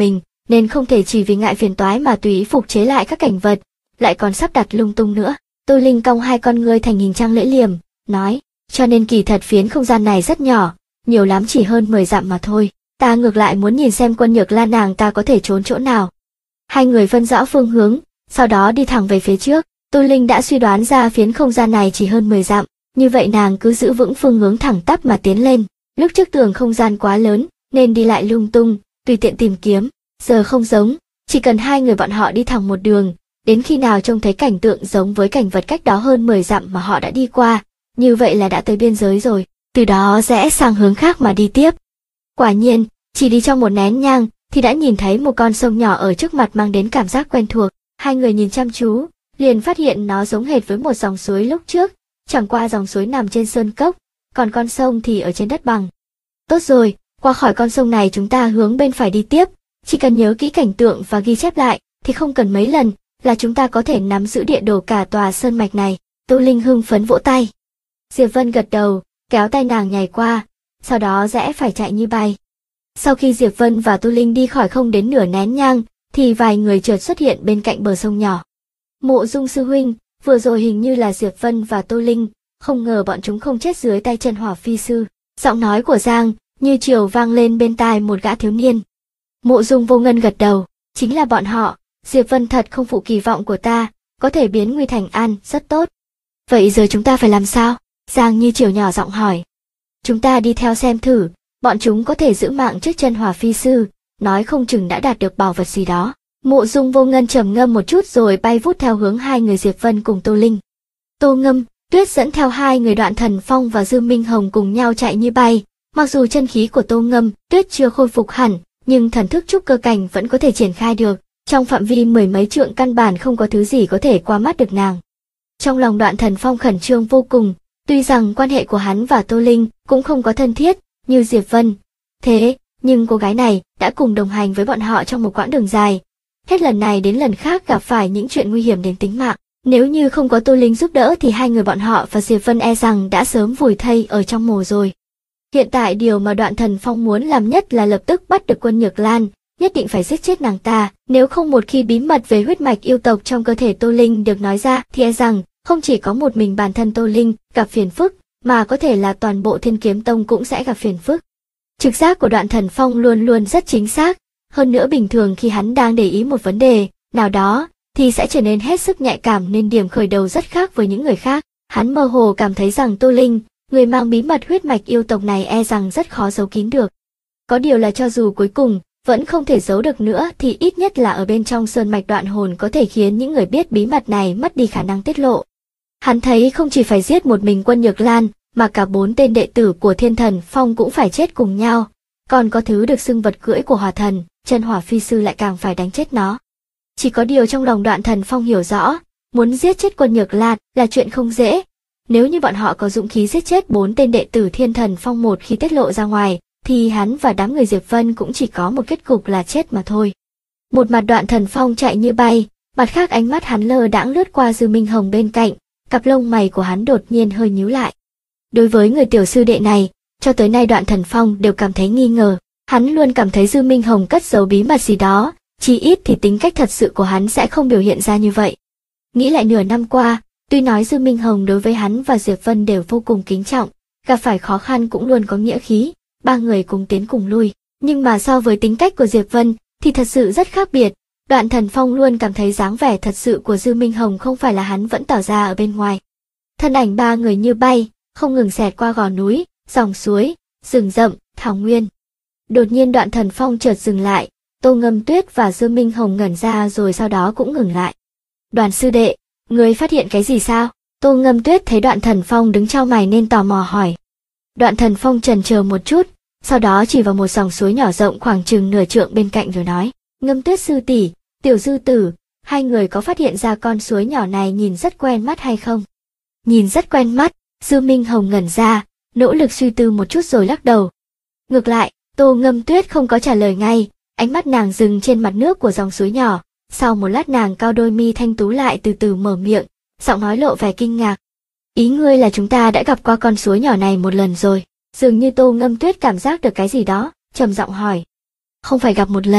nên không thể chỉ vì ngại phiền toái mà tùy ý phục chế lại các cảnh vật, lại còn sắp đặt lung tung nữa. Tô Linh cong hai con ngươi thành hình trăng lưỡi liềm, nói, cho nên kỳ thật phiến không gian này rất nhỏ, nhiều lắm chỉ hơn 10 dặm mà thôi. Ta ngược lại muốn nhìn xem Quân Nhược Lan nàng ta có thể trốn chỗ nào. Hai người phân rõ phương hướng, sau đó đi thẳng về phía trước. Tô Linh đã suy đoán ra phiến không gian này chỉ hơn 10 dặm, như vậy nàng cứ giữ vững phương hướng thẳng tắp mà tiến lên. Lúc trước tường không gian quá lớn, nên đi lại lung tung, tùy tiện tìm kiếm. Giờ không giống, chỉ cần hai người bọn họ đi thẳng một đường, đến khi nào trông thấy cảnh tượng giống với cảnh vật cách đó hơn 10 dặm mà họ đã đi qua, như vậy là đã tới biên giới rồi, từ đó rẽ sang hướng khác mà đi tiếp. Quả nhiên, chỉ đi trong một nén nhang, thì đã nhìn thấy một con sông nhỏ ở trước mặt mang đến cảm giác quen thuộc. Hai người nhìn chăm chú, liền phát hiện nó giống hệt với một dòng suối lúc trước, chẳng qua dòng suối nằm trên sơn cốc, còn con sông thì ở trên đất bằng. Tốt rồi, qua khỏi con sông này chúng ta hướng bên phải đi tiếp, chỉ cần nhớ kỹ cảnh tượng và ghi chép lại, thì không cần mấy lần, là chúng ta có thể nắm giữ địa đồ cả tòa sơn mạch này. Tô Linh hưng phấn vỗ tay. Diệp Vân gật đầu, kéo tay nàng nhảy qua, sau đó rẽ phải chạy như bay. Sau khi Diệp Vân và Tô Linh đi khỏi không đến nửa nén nhang, thì vài người chợt xuất hiện bên cạnh bờ sông nhỏ. Mộ Dung sư huynh, vừa rồi hình như là Diệp Vân và Tô Linh, không ngờ bọn chúng không chết dưới tay Chân Hỏa Phi sư. Giọng nói của Giang như chiều vang lên bên tai một gã thiếu niên. Mộ Dung Vô Ngân gật đầu, chính là bọn họ. Diệp Vân thật không phụ kỳ vọng của ta, có thể biến nguy thành an, rất tốt. Vậy giờ chúng ta phải làm sao? Giang như chiều nhỏ giọng hỏi. Chúng ta đi theo xem thử, bọn chúng có thể giữ mạng trước Chân Hỏa Phi sư, nói không chừng đã đạt được bảo vật gì đó. Mộ Dung Vô Ngân trầm ngâm một chút rồi bay vút theo hướng hai người Diệp Vân cùng Tô Linh. Tô Ngâm, Tuyết dẫn theo hai người Đoạn Thần Phong và Dư Minh Hồng cùng nhau chạy như bay. Mặc dù chân khí của Tô Ngâm, Tuyết chưa khôi phục hẳn, nhưng thần thức trúc cơ cảnh vẫn có thể triển khai được. Trong phạm vi mười mấy trượng căn bản không có thứ gì có thể qua mắt được nàng. Trong lòng Đoạn Thần Phong khẩn trương vô cùng, tuy rằng quan hệ của hắn và Tô Linh cũng không có thân thiết như Diệp Vân. Thế, nhưng cô gái này đã cùng đồng hành với bọn họ trong một quãng đường dài. Hết lần này đến lần khác gặp phải những chuyện nguy hiểm đến tính mạng. Nếu như không có Tô Linh giúp đỡ thì hai người bọn họ và Diệp Vân e rằng đã sớm vùi thây ở trong mồ rồi. Hiện tại điều mà Đoạn Thần Phong muốn làm nhất là lập tức bắt được Quân Nhược Lan, nhất định phải giết chết nàng ta, nếu không một khi bí mật về huyết mạch yêu tộc trong cơ thể Tô Linh được nói ra thì e rằng không chỉ có một mình bản thân Tô Linh gặp phiền phức, mà có thể là toàn bộ Thiên Kiếm Tông cũng sẽ gặp phiền phức. Trực giác của Đoạn Thần Phong luôn luôn rất chính xác, hơn nữa bình thường khi hắn đang để ý một vấn đề nào đó thì sẽ trở nên hết sức nhạy cảm, nên điểm khởi đầu rất khác với những người khác. Hắn mơ hồ cảm thấy rằng Tô Linh, người mang bí mật huyết mạch yêu tộc này e rằng rất khó giấu kín được. Có điều là cho dù cuối cùng vẫn không thể giấu được nữa thì ít nhất là ở bên trong sơn mạch Đoạn Hồn có thể khiến những người biết bí mật này mất đi khả năng tiết lộ. Hắn thấy không chỉ phải giết một mình Quân Nhược Lan, mà cả 4 tên đệ tử của Thiên Thần Phong cũng phải chết cùng nhau. Còn có thứ được xưng vật cưỡi của Hỏa Thần, Chân Hỏa Phi sư lại càng phải đánh chết nó. Chỉ có điều trong lòng Đoạn Thần Phong hiểu rõ, muốn giết chết Quân Nhược Lan là chuyện không dễ. Nếu như bọn họ có dũng khí giết chết 4 tên đệ tử Thiên Thần Phong một khi tiết lộ ra ngoài, thì hắn và đám người Diệp Vân cũng chỉ có một kết cục là chết mà thôi. Một mặt Đoạn Thần Phong chạy như bay, mặt khác ánh mắt hắn lơ đãng lướt qua Dư Minh Hồng bên cạnh, cặp lông mày của hắn đột nhiên hơi nhíu lại. Đối với người tiểu sư đệ này, cho tới nay Đoạn Thần Phong đều cảm thấy nghi ngờ, hắn luôn cảm thấy Dư Minh Hồng cất giấu bí mật gì đó, chí ít thì tính cách thật sự của hắn sẽ không biểu hiện ra như vậy. Nghĩ lại nửa năm qua, tuy nói Dư Minh Hồng đối với hắn và Diệp Vân đều vô cùng kính trọng, gặp phải khó khăn cũng luôn có nghĩa khí, ba người cùng tiến cùng lui, nhưng mà so với tính cách của Diệp Vân thì thật sự rất khác biệt. Đoạn Thần Phong luôn cảm thấy dáng vẻ thật sự của Dư Minh Hồng không phải là hắn vẫn tỏ ra ở bên ngoài. Thân ảnh ba người như bay, không ngừng xẹt qua gò núi, dòng suối, rừng rậm, thảo nguyên. Đột nhiên Đoạn Thần Phong chợt dừng lại, Tô Ngâm Tuyết và Dư Minh Hồng ngẩn ra rồi sau đó cũng ngừng lại. Đoàn sư đệ, ngươi phát hiện cái gì sao? Tô Ngâm Tuyết thấy Đoạn Thần Phong đứng chau mày nên tò mò hỏi. Đoạn Thần Phong chần chờ một chút, sau đó chỉ vào một dòng suối nhỏ rộng khoảng chừng nửa trượng bên cạnh rồi nói, Ngâm Tuyết sư tỷ, Tiểu Dư tử, hai người có phát hiện ra con suối nhỏ này nhìn rất quen mắt hay không? Nhìn rất quen mắt, Dư Minh Hồng ngẩn ra, nỗ lực suy tư một chút rồi lắc đầu. Ngược lại, Tô Ngâm Tuyết không có trả lời ngay, ánh mắt nàng dừng trên mặt nước của dòng suối nhỏ, sau một lát nàng cau đôi mi thanh tú lại từ từ mở miệng, giọng nói lộ vẻ kinh ngạc. Ý ngươi là chúng ta đã gặp qua con suối nhỏ này một lần rồi. Dường như Tô Ngâm Tuyết cảm giác được cái gì đó, trầm giọng hỏi. Không phải gặp một lần,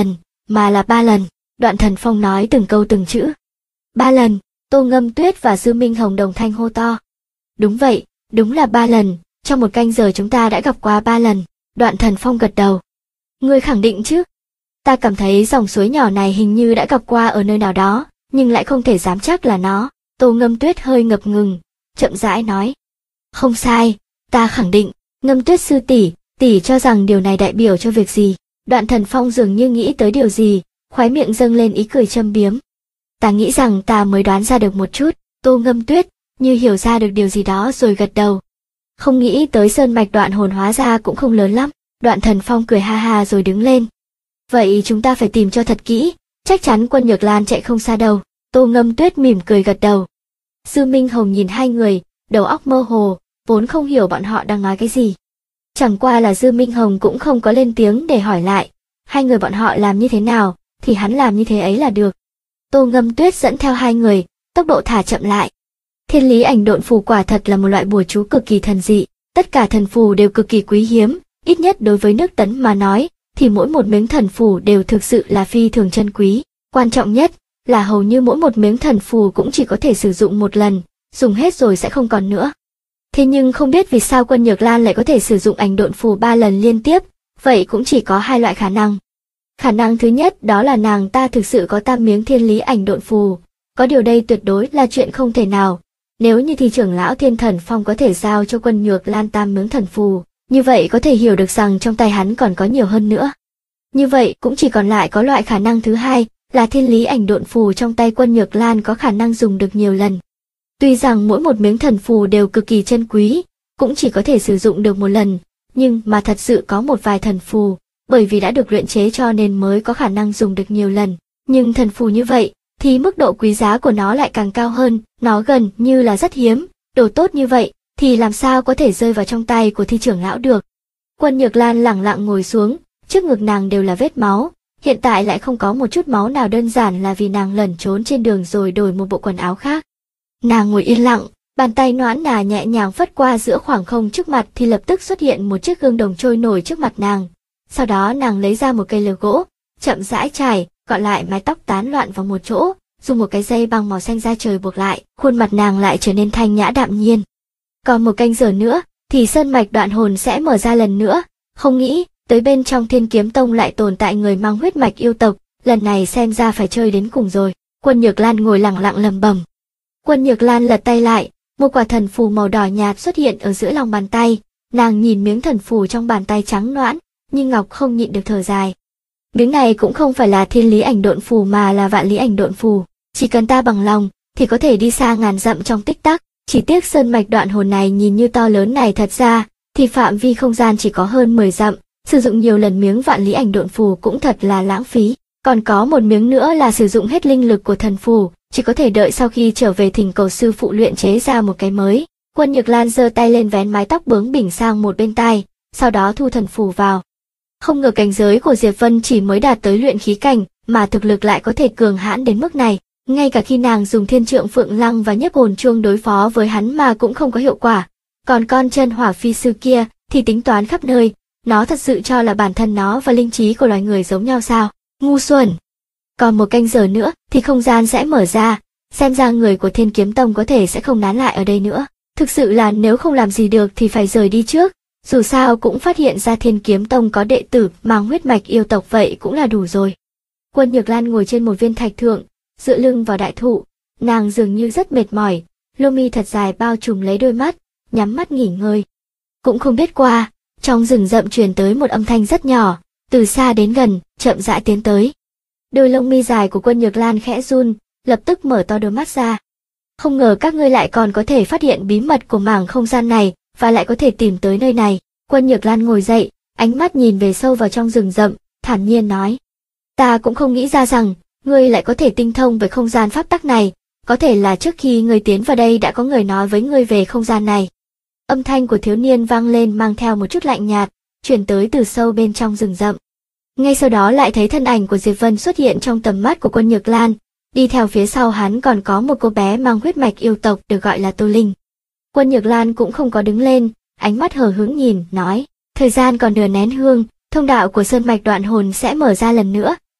mà là 3 lần. Đoạn Thần Phong nói từng câu từng chữ. 3 lần, Tô Ngâm Tuyết và Dư Minh Hồng đồng thanh hô to. Đúng vậy, đúng là 3 lần, trong 1 canh giờ chúng ta đã gặp qua 3 lần. Đoạn Thần Phong gật đầu. Ngươi khẳng định chứ? Ta cảm thấy dòng suối nhỏ này hình như đã gặp qua ở nơi nào đó, nhưng lại không thể dám chắc là nó. Tô Ngâm Tuyết hơi ngập ngừng, chậm rãi nói. Không sai, ta khẳng định. Ngâm Tuyết sư tỷ, tỷ cho rằng điều này đại biểu cho việc gì? Đoạn Thần Phong dường như nghĩ tới điều gì, khóe miệng dâng lên ý cười châm biếm. Ta nghĩ rằng ta mới đoán ra được một chút. Tô Ngâm Tuyết như hiểu ra được điều gì đó rồi gật đầu. Không nghĩ tới sơn mạch đoạn hồn hóa ra cũng không lớn lắm. Đoạn Thần Phong cười ha ha rồi đứng lên. Vậy chúng ta phải tìm cho thật kỹ, chắc chắn Quân Nhược Lan chạy không xa đâu. Tô Ngâm Tuyết mỉm cười gật đầu. Dư Minh Hồng nhìn hai người, đầu óc mơ hồ, vốn không hiểu bọn họ đang nói cái gì. Chẳng qua là Dư Minh Hồng cũng không có lên tiếng để hỏi lại, hai người bọn họ làm như thế nào, thì hắn làm như thế ấy là được. Tô Ngâm Tuyết dẫn theo hai người, tốc độ thả chậm lại. Thiên lý ảnh độn phù quả thật là một loại bùa chú cực kỳ thần dị, tất cả thần phù đều cực kỳ quý hiếm, ít nhất đối với nước Tấn mà nói, thì mỗi một miếng thần phù đều thực sự là phi thường chân quý. Quan trọng nhất là hầu như mỗi một miếng thần phù cũng chỉ có thể sử dụng một lần, dùng hết rồi sẽ không còn nữa. Thế nhưng không biết vì sao Quân Nhược Lan lại có thể sử dụng ảnh độn phù 3 lần liên tiếp, vậy cũng chỉ có 2 loại khả năng. Khả năng thứ nhất đó là nàng ta thực sự có 8 miếng thiên lý ảnh độn phù, có điều đây tuyệt đối là chuyện không thể nào. Nếu như thì trưởng lão Thiên Thần Phong có thể giao cho Quân Nhược Lan 8 miếng thần phù, như vậy có thể hiểu được rằng trong tay hắn còn có nhiều hơn nữa. Như vậy cũng chỉ còn lại có loại khả năng thứ hai, là thiên lý ảnh độn phù trong tay Quân Nhược Lan có khả năng dùng được nhiều lần. Tuy rằng mỗi một miếng thần phù đều cực kỳ chân quý, cũng chỉ có thể sử dụng được một lần, nhưng mà thật sự có một vài thần phù, bởi vì đã được luyện chế cho nên mới có khả năng dùng được nhiều lần. Nhưng thần phù như vậy, thì mức độ quý giá của nó lại càng cao hơn, nó gần như là rất hiếm, đồ tốt như vậy, thì làm sao có thể rơi vào trong tay của Thi trưởng lão được. Quân Nhược Lan lẳng lặng ngồi xuống, trước ngực nàng đều là vết máu, hiện tại lại không có một chút máu nào, đơn giản là vì nàng lẩn trốn trên đường rồi đổi một bộ quần áo khác. Nàng ngồi yên lặng, bàn tay nõn nà nhẹ nhàng phất qua giữa khoảng không trước mặt thì lập tức xuất hiện một chiếc gương đồng trôi nổi trước mặt nàng. Sau đó nàng lấy ra một cây lược gỗ, chậm rãi chải, gọn lại mái tóc tán loạn vào một chỗ, dùng một cái dây băng màu xanh da trời buộc lại, khuôn mặt nàng lại trở nên thanh nhã đạm nhiên. Còn 1 canh giờ nữa, thì sơn mạch đoạn hồn sẽ mở ra lần nữa, không nghĩ tới bên trong Thiên Kiếm Tông lại tồn tại người mang huyết mạch yêu tộc, lần này xem ra phải chơi đến cùng rồi. Quân Nhược Lan ngồi lặng lặng lẩm bẩm. Quân Nhược Lan lật tay lại, một quả thần phù màu đỏ nhạt xuất hiện ở giữa lòng bàn tay, nàng nhìn miếng thần phù trong bàn tay trắng nõn, nhưng ngọc không nhịn được thở dài. Miếng này cũng không phải là thiên lý ảnh độn phù mà là vạn lý ảnh độn phù, chỉ cần ta bằng lòng thì có thể đi xa ngàn dặm trong tích tắc. Chỉ tiếc sơn mạch đoạn hồn này nhìn như to lớn này, thật ra thì phạm vi không gian chỉ có hơn 10 dặm, sử dụng nhiều lần miếng vạn lý ảnh độn phù cũng thật là lãng phí. Còn có một miếng nữa là sử dụng hết linh lực của thần phù, chỉ có thể đợi sau khi trở về thỉnh cầu sư phụ luyện chế ra một cái mới. Quân Nhược Lan giơ tay lên vén mái tóc bướng bỉnh sang một bên tai, sau đó thu thần phù vào. Không ngờ cảnh giới của Diệp Vân chỉ mới đạt tới luyện khí cảnh, mà thực lực lại có thể cường hãn đến mức này. Ngay cả khi nàng dùng thiên trượng phượng lăng và nhiếp hồn chuông đối phó với hắn mà cũng không có hiệu quả. Còn con chân hỏa phi sư kia thì tính toán khắp nơi, nó thật sự cho là bản thân nó và linh trí của loài người giống nhau sao? Ngu xuẩn! Còn 1 canh giờ nữa thì không gian sẽ mở ra, xem ra người của Thiên Kiếm Tông có thể sẽ không nán lại ở đây nữa. Thực sự là nếu không làm gì được thì phải rời đi trước, dù sao cũng phát hiện ra Thiên Kiếm Tông có đệ tử mang huyết mạch yêu tộc, vậy cũng là đủ rồi. Quân Nhược Lan ngồi trên một viên thạch thượng, dựa lưng vào đại thụ, nàng dường như rất mệt mỏi, lông mi thật dài bao trùm lấy đôi mắt, nhắm mắt nghỉ ngơi. Cũng không biết qua, trong rừng rậm truyền tới một âm thanh rất nhỏ, từ xa đến gần, chậm rãi tiến tới. Đôi lông mi dài của Quân Nhược Lan khẽ run, lập tức mở to đôi mắt ra. Không ngờ các ngươi lại còn có thể phát hiện bí mật của mảng không gian này, và lại có thể tìm tới nơi này. Quân Nhược Lan ngồi dậy, ánh mắt nhìn về sâu vào trong rừng rậm, thản nhiên nói. Ta cũng không nghĩ ra rằng, ngươi lại có thể tinh thông về không gian pháp tắc này, có thể là trước khi ngươi tiến vào đây đã có người nói với ngươi về không gian này. Âm thanh của thiếu niên vang lên mang theo một chút lạnh nhạt, truyền tới từ sâu bên trong rừng rậm. Ngay sau đó lại thấy thân ảnh của Diệp Vân xuất hiện trong tầm mắt của Quân Nhược Lan, đi theo phía sau hắn còn có một cô bé mang huyết mạch yêu tộc được gọi là Tô Linh. Quân Nhược Lan cũng không có đứng lên, ánh mắt hờ hững nhìn, nói, thời gian còn nửa nén hương, thông đạo của sơn mạch đoạn hồn sẽ mở ra lần nữa,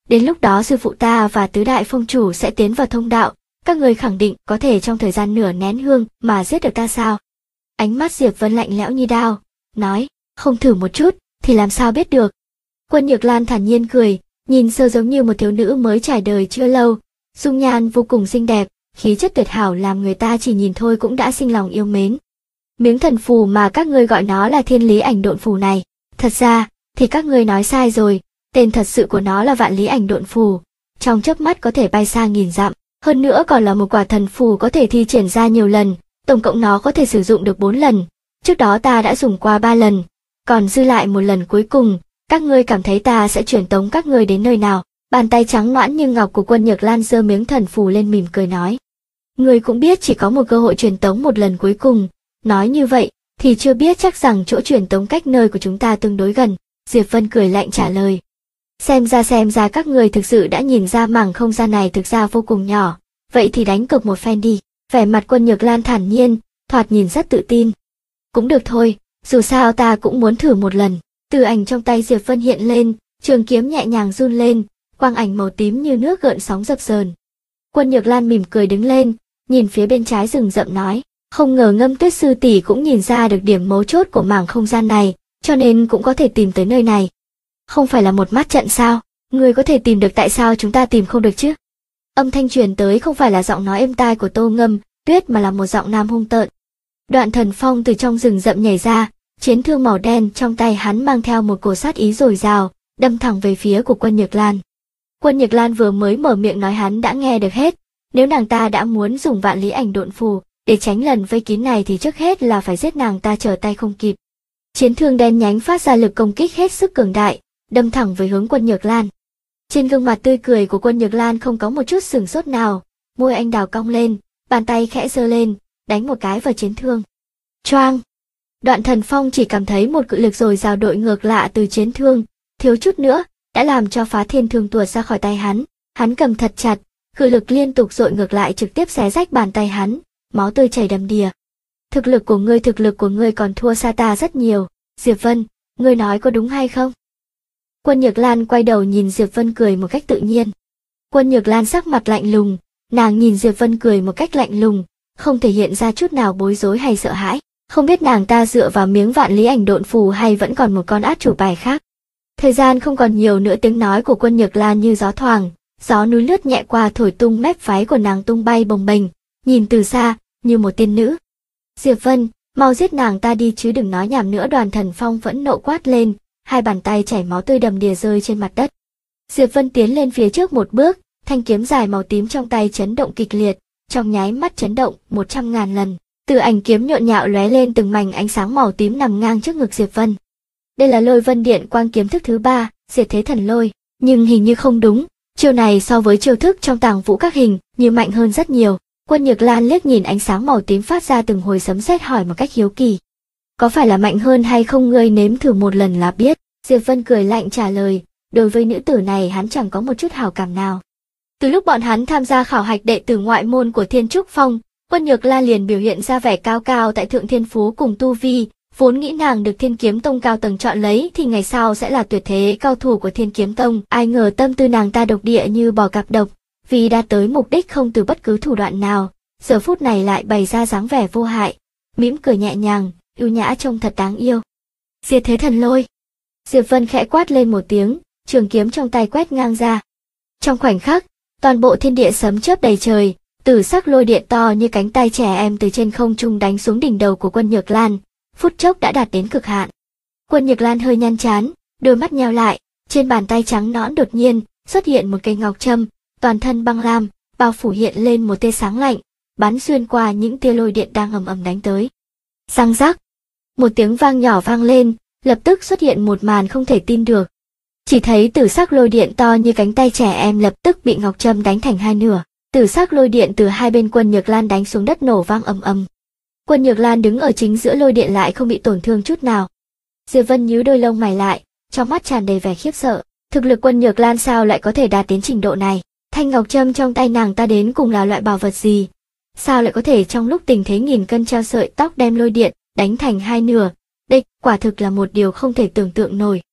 Đến lúc đó sư phụ ta và tứ đại phong chủ sẽ tiến vào thông đạo, các người khẳng định có thể trong thời gian nửa nén hương mà giết được ta sao? Ánh mắt Diệp Vân lạnh lẽo như đao, nói, không thử một chút, thì làm sao biết được. Quân Nhược Lan thản nhiên cười, nhìn Sơ giống như một thiếu nữ mới trải đời chưa lâu, dung nhan vô cùng xinh đẹp, khí chất tuyệt hảo làm người ta chỉ nhìn thôi cũng đã sinh lòng yêu mến. Miếng thần phù mà các ngươi gọi nó là Thiên Lý Ảnh Độn Phù này, thật ra thì các ngươi nói sai rồi, tên thật sự của nó là Vạn Lý Ảnh Độn Phù, trong chớp mắt có thể bay xa nghìn dặm, hơn nữa còn là một quả thần phù có thể thi triển ra nhiều lần, tổng cộng nó có thể sử dụng được 4 lần, trước đó ta đã dùng qua 3 lần, còn dư lại một lần cuối cùng, các ngươi cảm thấy ta sẽ truyền tống các ngươi đến nơi nào? Bàn tay trắng nõn như ngọc của Quân Nhược Lan giơ miếng thần phù lên mỉm cười nói. Ngươi cũng biết chỉ có một cơ hội truyền tống một lần cuối cùng, nói như vậy thì chưa biết chắc rằng chỗ truyền tống cách nơi của chúng ta tương đối gần. Diệp Vân cười lạnh trả lời. Xem ra các ngươi thực sự đã nhìn ra mảng không gian này thực ra vô cùng nhỏ, vậy thì đánh cược một phen đi. Vẻ mặt Quân Nhược Lan thản nhiên, thoạt nhìn rất tự tin. Cũng được thôi, dù sao ta cũng muốn thử một lần. Từ ảnh trong tay Diệp Vân hiện lên, trường kiếm nhẹ nhàng run lên, quang ảnh màu tím như nước gợn sóng dập dờn. Quân Nhược Lan mỉm cười đứng lên, nhìn phía bên trái rừng rậm nói, không ngờ Ngâm Tuyết sư tỷ cũng nhìn ra được điểm mấu chốt của mảng không gian này, cho nên cũng có thể tìm tới nơi này. Không phải là một mắt trận sao, người có thể tìm được tại sao chúng ta tìm không được chứ? Âm thanh truyền tới không phải là giọng nói êm tai của Tô Ngâm Tuyết mà là một giọng nam hung tợn. Đoạn Thần Phong từ trong rừng rậm nhảy ra, chiến thương màu đen trong tay hắn mang theo một cổ sát ý dồi dào, đâm thẳng về phía của Quân Nhược Lan. Quân Nhược Lan vừa mới mở miệng nói hắn đã nghe được hết, nếu nàng ta đã muốn dùng Vạn Lý Ảnh Độn Phù để tránh lần vây kín này thì trước hết là phải giết nàng ta trở tay không kịp. Chiến thương đen nhánh phát ra lực công kích hết sức cường đại, đâm thẳng về hướng Quân Nhược Lan. Trên gương mặt tươi cười của Quân Nhược Lan không có một chút sửng sốt nào, môi anh đào cong lên, bàn tay khẽ giơ lên, đánh một cái vào chiến thương. Choang! Đoạn Thần Phong chỉ cảm thấy một cự lực dồi dào đội ngược lạ từ chiến thương, thiếu chút nữa đã làm cho Phá Thiên Thương tuột ra khỏi tay hắn. Hắn cầm thật chặt, cự lực liên tục dội ngược lại trực tiếp xé rách bàn tay hắn, máu tươi chảy đầm đìa. Thực lực của ngươi còn thua xa ta rất nhiều, Diệp Vân, ngươi nói có đúng hay không? Quân Nhược Lan quay đầu nhìn Diệp Vân cười một cách tự nhiên. Quân Nhược Lan sắc mặt lạnh lùng, nàng nhìn Diệp Vân cười một cách lạnh lùng, không thể hiện ra chút nào bối rối hay sợ hãi. Không biết nàng ta dựa vào miếng Vạn Lý Ảnh Độn Phù hay vẫn còn một con át chủ bài khác. Thời gian không còn nhiều nữa, tiếng nói của Quân Nhược Lan như gió thoảng, gió núi lướt nhẹ qua thổi tung mép váy của nàng tung bay bồng bềnh, nhìn từ xa như một tiên nữ. Diệp Vân, mau giết nàng ta đi chứ đừng nói nhảm nữa. Đoàn Thần Phong phẫn nộ quát lên, hai bàn tay chảy máu tươi đầm đìa rơi trên mặt đất. Diệp Vân tiến lên phía trước một bước, thanh kiếm dài màu tím trong tay chấn động kịch liệt, trong nháy mắt chấn động 100.000 lần. Từ ảnh kiếm nhộn nhạo lóe lên từng mảnh ánh sáng màu tím nằm ngang trước ngực Diệp Vân. Đây là Lôi Vân Điện Quang kiếm thức thứ 3, Diệt Thế Thần Lôi, nhưng hình như không đúng, chiêu này so với chiêu thức trong Tàng Vũ Các hình như mạnh hơn rất nhiều. Quân Nhược Lan liếc nhìn ánh sáng màu tím phát ra từng hồi sấm sét hỏi một cách hiếu kỳ. Có phải là mạnh hơn hay không, ngươi nếm thử một lần là biết. Diệp Vân cười lạnh trả lời, đối với nữ tử này hắn chẳng có một chút hảo cảm nào. Từ lúc bọn hắn tham gia khảo hạch đệ tử ngoại môn của Thiên Trúc Phong, Quân Nhược Lan liền biểu hiện ra vẻ cao cao tại thượng thiên phú cùng tu vi, vốn nghĩ nàng được Thiên Kiếm Tông cao tầng chọn lấy thì ngày sau sẽ là tuyệt thế cao thủ của Thiên Kiếm Tông. Ai ngờ tâm tư nàng ta độc địa như bò cạp độc, vì đạt tới mục đích không từ bất cứ thủ đoạn nào, giờ phút này lại bày ra dáng vẻ vô hại, mỉm cười nhẹ nhàng, ưu nhã trông thật đáng yêu. Diệt Thế Thần Lôi. Diệp Vân khẽ quát lên một tiếng, trường kiếm trong tay quét ngang ra. Trong khoảnh khắc, toàn bộ thiên địa sấm chớp đầy trời, tử sắc lôi điện to như cánh tay trẻ em từ trên không trung đánh xuống đỉnh đầu của Quân Nhược Lan, phút chốc đã đạt đến cực hạn. Quân Nhược Lan hơi nhăn trán, đôi mắt nheo lại, trên bàn tay trắng nõn đột nhiên xuất hiện một cây ngọc trâm, toàn thân băng lam, bao phủ hiện lên một tia sáng lạnh, bắn xuyên qua những tia lôi điện đang ầm ầm đánh tới. Răng rắc, một tiếng vang nhỏ vang lên, lập tức xuất hiện một màn không thể tin được. Chỉ thấy tử sắc lôi điện to như cánh tay trẻ em lập tức bị ngọc trâm đánh thành hai nửa. Tử sắc lôi điện từ hai bên Quân Nhược Lan đánh xuống đất nổ vang ầm ầm. Quân Nhược Lan đứng ở chính giữa lôi điện lại không bị tổn thương chút nào. Diệp Vân nhíu đôi lông mày lại, trong mắt tràn đầy vẻ khiếp sợ. Thực lực Quân Nhược Lan sao lại có thể đạt đến trình độ này? Thanh ngọc trâm trong tay nàng ta đến cùng là loại bảo vật gì? Sao lại có thể trong lúc tình thế nghìn cân treo sợi tóc đem lôi điện đánh thành hai nửa? Đây quả thực là một điều không thể tưởng tượng nổi.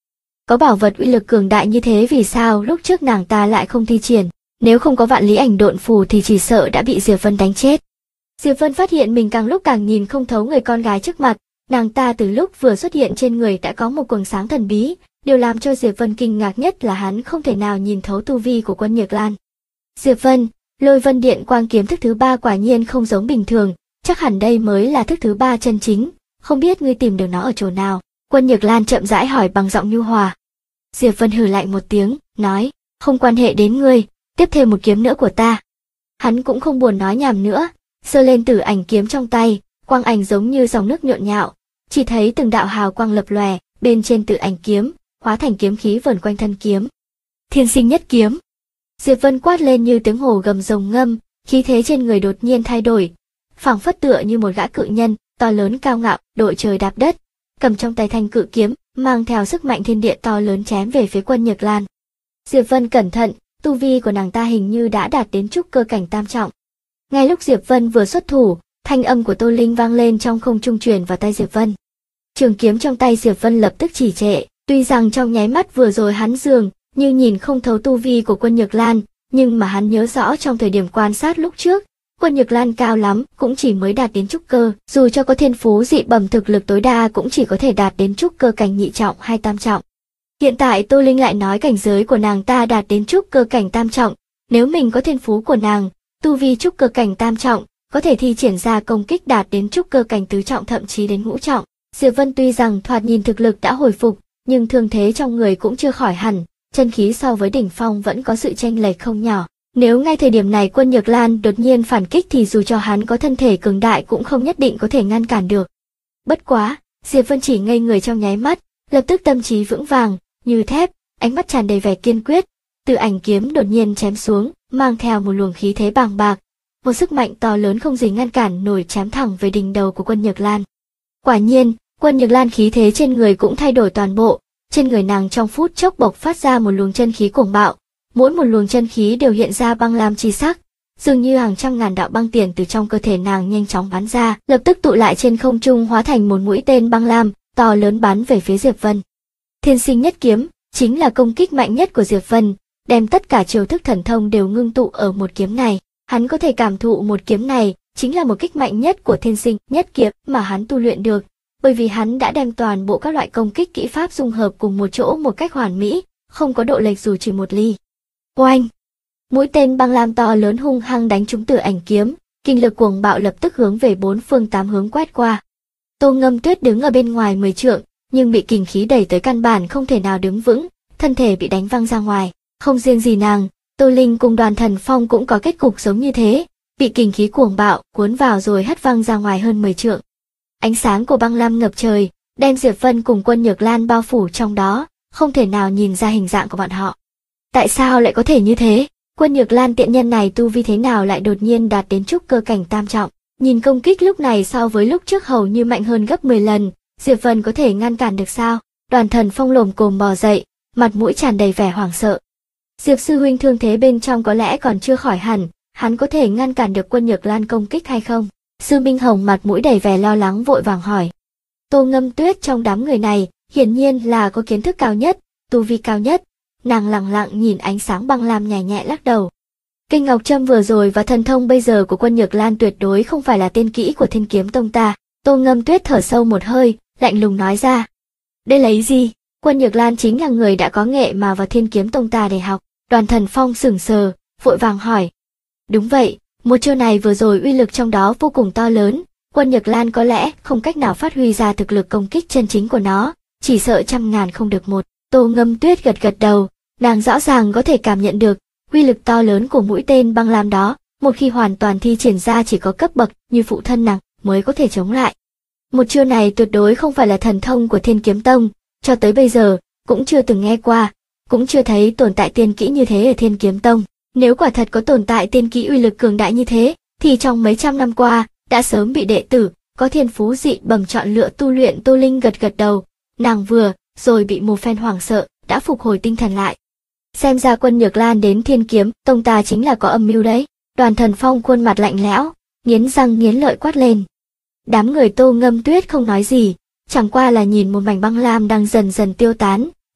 Có bảo vật uy lực cường đại như thế vì sao lúc trước nàng ta lại không thi triển, nếu không có vạn lý ảnh độn phù thì chỉ sợ đã bị Diệp Vân đánh chết. Diệp Vân phát hiện mình càng lúc càng nhìn không thấu người con gái trước mặt, nàng ta từ lúc vừa xuất hiện trên người đã có một quầng sáng thần bí, điều làm cho Diệp Vân kinh ngạc nhất là hắn không thể nào nhìn thấu tu vi của Quân Nhược Lan. Diệp Vân, Lôi Vân Điện Quang kiếm thức thứ 3 quả nhiên không giống bình thường, chắc hẳn đây mới là thức thứ 3 chân chính, không biết ngươi tìm được nó ở chỗ nào? Quân Nhược Lan chậm rãi hỏi bằng giọng nhu hòa. Diệp Vân hừ lạnh một tiếng, nói, không quan hệ đến ngươi, tiếp thêm một kiếm nữa của ta. Hắn cũng không buồn nói nhảm nữa, giơ lên Tử Ảnh kiếm trong tay, quang ảnh giống như dòng nước nhộn nhạo, chỉ thấy từng đạo hào quang lập lòe, bên trên Tử Ảnh kiếm, hóa thành kiếm khí vờn quanh thân kiếm. Thiên Sinh Nhất Kiếm. Diệp Vân quát lên như tiếng hồ gầm rồng ngâm, khí thế trên người đột nhiên thay đổi, phảng phất tựa như một gã cự nhân, to lớn cao ngạo, đội trời đạp đất, cầm trong tay thanh cự kiếm, mang theo sức mạnh thiên địa to lớn chém về phía Quân Nhược Lan. Diệp Vân cẩn thận, tu vi của nàng ta hình như đã đạt đến trúc cơ cảnh tam trọng. Ngay lúc Diệp Vân vừa xuất thủ, thanh âm của Tô Linh vang lên trong không trung truyền vào tai Diệp Vân. Trường kiếm trong tay Diệp Vân lập tức trì trệ, tuy rằng trong nháy mắt vừa rồi hắn dường như nhìn không thấu tu vi của Quân Nhược Lan, nhưng mà hắn nhớ rõ trong thời điểm quan sát lúc trước, Quân Nhược Lan cao lắm cũng chỉ mới đạt đến trúc cơ, dù cho có thiên phú dị bẩm thực lực tối đa cũng chỉ có thể đạt đến trúc cơ cảnh nhị trọng hay tam trọng. Hiện tại Tô Linh lại nói cảnh giới của nàng ta đạt đến trúc cơ cảnh tam trọng, nếu mình có thiên phú của nàng, tu vi trúc cơ cảnh tam trọng, có thể thi triển ra công kích đạt đến trúc cơ cảnh tứ trọng thậm chí đến ngũ trọng. Diệp Vân tuy rằng thoạt nhìn thực lực đã hồi phục, nhưng thương thế trong người cũng chưa khỏi hẳn, chân khí so với đỉnh phong vẫn có sự chênh lệch không nhỏ. Nếu ngay thời điểm này Quân Nhược Lan đột nhiên phản kích thì dù cho hắn có thân thể cường đại cũng không nhất định có thể ngăn cản được. Bất quá, Diệp Vân chỉ ngây người trong nháy mắt, lập tức tâm trí vững vàng, như thép, ánh mắt tràn đầy vẻ kiên quyết, Tử Ảnh kiếm đột nhiên chém xuống, mang theo một luồng khí thế bàng bạc, một sức mạnh to lớn không gì ngăn cản nổi chém thẳng về đỉnh đầu của Quân Nhược Lan. Quả nhiên, Quân Nhược Lan khí thế trên người cũng thay đổi toàn bộ, trên người nàng trong phút chốc bộc phát ra một luồng chân khí cuồng bạo, mỗi một luồng chân khí đều hiện ra băng lam chi sắc, dường như hàng trăm ngàn đạo băng tiền từ trong cơ thể nàng nhanh chóng bắn ra, lập tức tụ lại trên không trung hóa thành một mũi tên băng lam to lớn bắn về phía Diệp Vân. Thiên Sinh Nhất Kiếm chính là công kích mạnh nhất của Diệp Vân, đem tất cả chiêu thức thần thông đều ngưng tụ ở một kiếm này. Hắn có thể cảm thụ một kiếm này chính là một kích mạnh nhất của Thiên Sinh Nhất Kiếm mà hắn tu luyện được, bởi vì hắn đã đem toàn bộ các loại công kích kỹ pháp dung hợp cùng một chỗ một cách hoàn mỹ, không có độ lệch dù chỉ một ly. Oanh! Mũi tên băng lam to lớn hung hăng đánh trúng Tử Ảnh kiếm, kinh lực cuồng bạo lập tức hướng về bốn phương tám hướng quét qua. Tô Ngâm Tuyết đứng ở bên ngoài 10 trượng, nhưng bị kình khí đẩy tới căn bản không thể nào đứng vững, thân thể bị đánh văng ra ngoài. Không riêng gì nàng, Tô Linh cùng Đoàn Thần Phong cũng có kết cục giống như thế, bị kình khí cuồng bạo cuốn vào rồi hất văng ra ngoài hơn 10 trượng. Ánh sáng của băng lam ngập trời, đem Diệp Vân cùng Quân Nhược Lan bao phủ trong đó, không thể nào nhìn ra hình dạng của bọn họ. Tại sao lại có thể như thế? Quân Nhược Lan tiện nhân này tu vi thế nào lại đột nhiên đạt đến trúc cơ cảnh tam trọng? Nhìn công kích lúc này so với lúc trước hầu như mạnh hơn gấp 10 lần, Diệp Vân có thể ngăn cản được sao? Đoàn Thần Phong lồm cồm bò dậy, mặt mũi tràn đầy vẻ hoảng sợ. Diệp sư huynh thương thế bên trong có lẽ còn chưa khỏi hẳn, hắn có thể ngăn cản được Quân Nhược Lan công kích hay không? Sư Minh Hồng mặt mũi đầy vẻ lo lắng vội vàng hỏi. Tô Ngâm Tuyết trong đám người này, hiển nhiên là có kiến thức cao nhất, tu vi cao nhất, nàng lặng lặng nhìn ánh sáng băng lam nhẹ nhẹ lắc đầu. Kinh Ngọc Trâm vừa rồi và thần thông bây giờ của Quân Nhược Lan tuyệt đối không phải là tiên kỹ của Thiên Kiếm Tông ta. Tô Ngâm Tuyết thở sâu một hơi, lạnh lùng nói ra. Đây là ý gì? Quân Nhược Lan chính là người đã có nghệ mà vào Thiên Kiếm Tông ta để học. Đoàn Thần Phong sững sờ, vội vàng hỏi. Đúng vậy, một chiêu này vừa rồi uy lực trong đó vô cùng to lớn, Quân Nhược Lan có lẽ không cách nào phát huy ra thực lực công kích chân chính của nó, chỉ sợ trăm ngàn không được một. Tô Ngâm Tuyết gật gật đầu, nàng rõ ràng có thể cảm nhận được uy lực to lớn của mũi tên băng lam đó, một khi hoàn toàn thi triển ra chỉ có cấp bậc như phụ thân nàng mới có thể chống lại. Một chiêu này tuyệt đối không phải là thần thông của Thiên Kiếm Tông, cho tới bây giờ cũng chưa từng nghe qua, cũng chưa thấy tồn tại tiên kỹ như thế ở Thiên Kiếm Tông. Nếu quả thật có tồn tại tiên kỹ uy lực cường đại như thế, thì trong mấy trăm năm qua đã sớm bị đệ tử có thiên phú dị bẩm chọn lựa tu luyện. Tô Linh gật gật đầu, nàng vừa rồi bị một phen hoảng sợ đã phục hồi tinh thần lại. Xem ra Quân Nhược Lan đến Thiên Kiếm Tông ta chính là có âm mưu đấy. Đoàn Thần Phong khuôn mặt lạnh lẽo, nghiến răng nghiến lợi quát lên. Đám người Tô Ngâm Tuyết không nói gì, chẳng qua là nhìn một mảnh băng lam đang dần dần tiêu tán,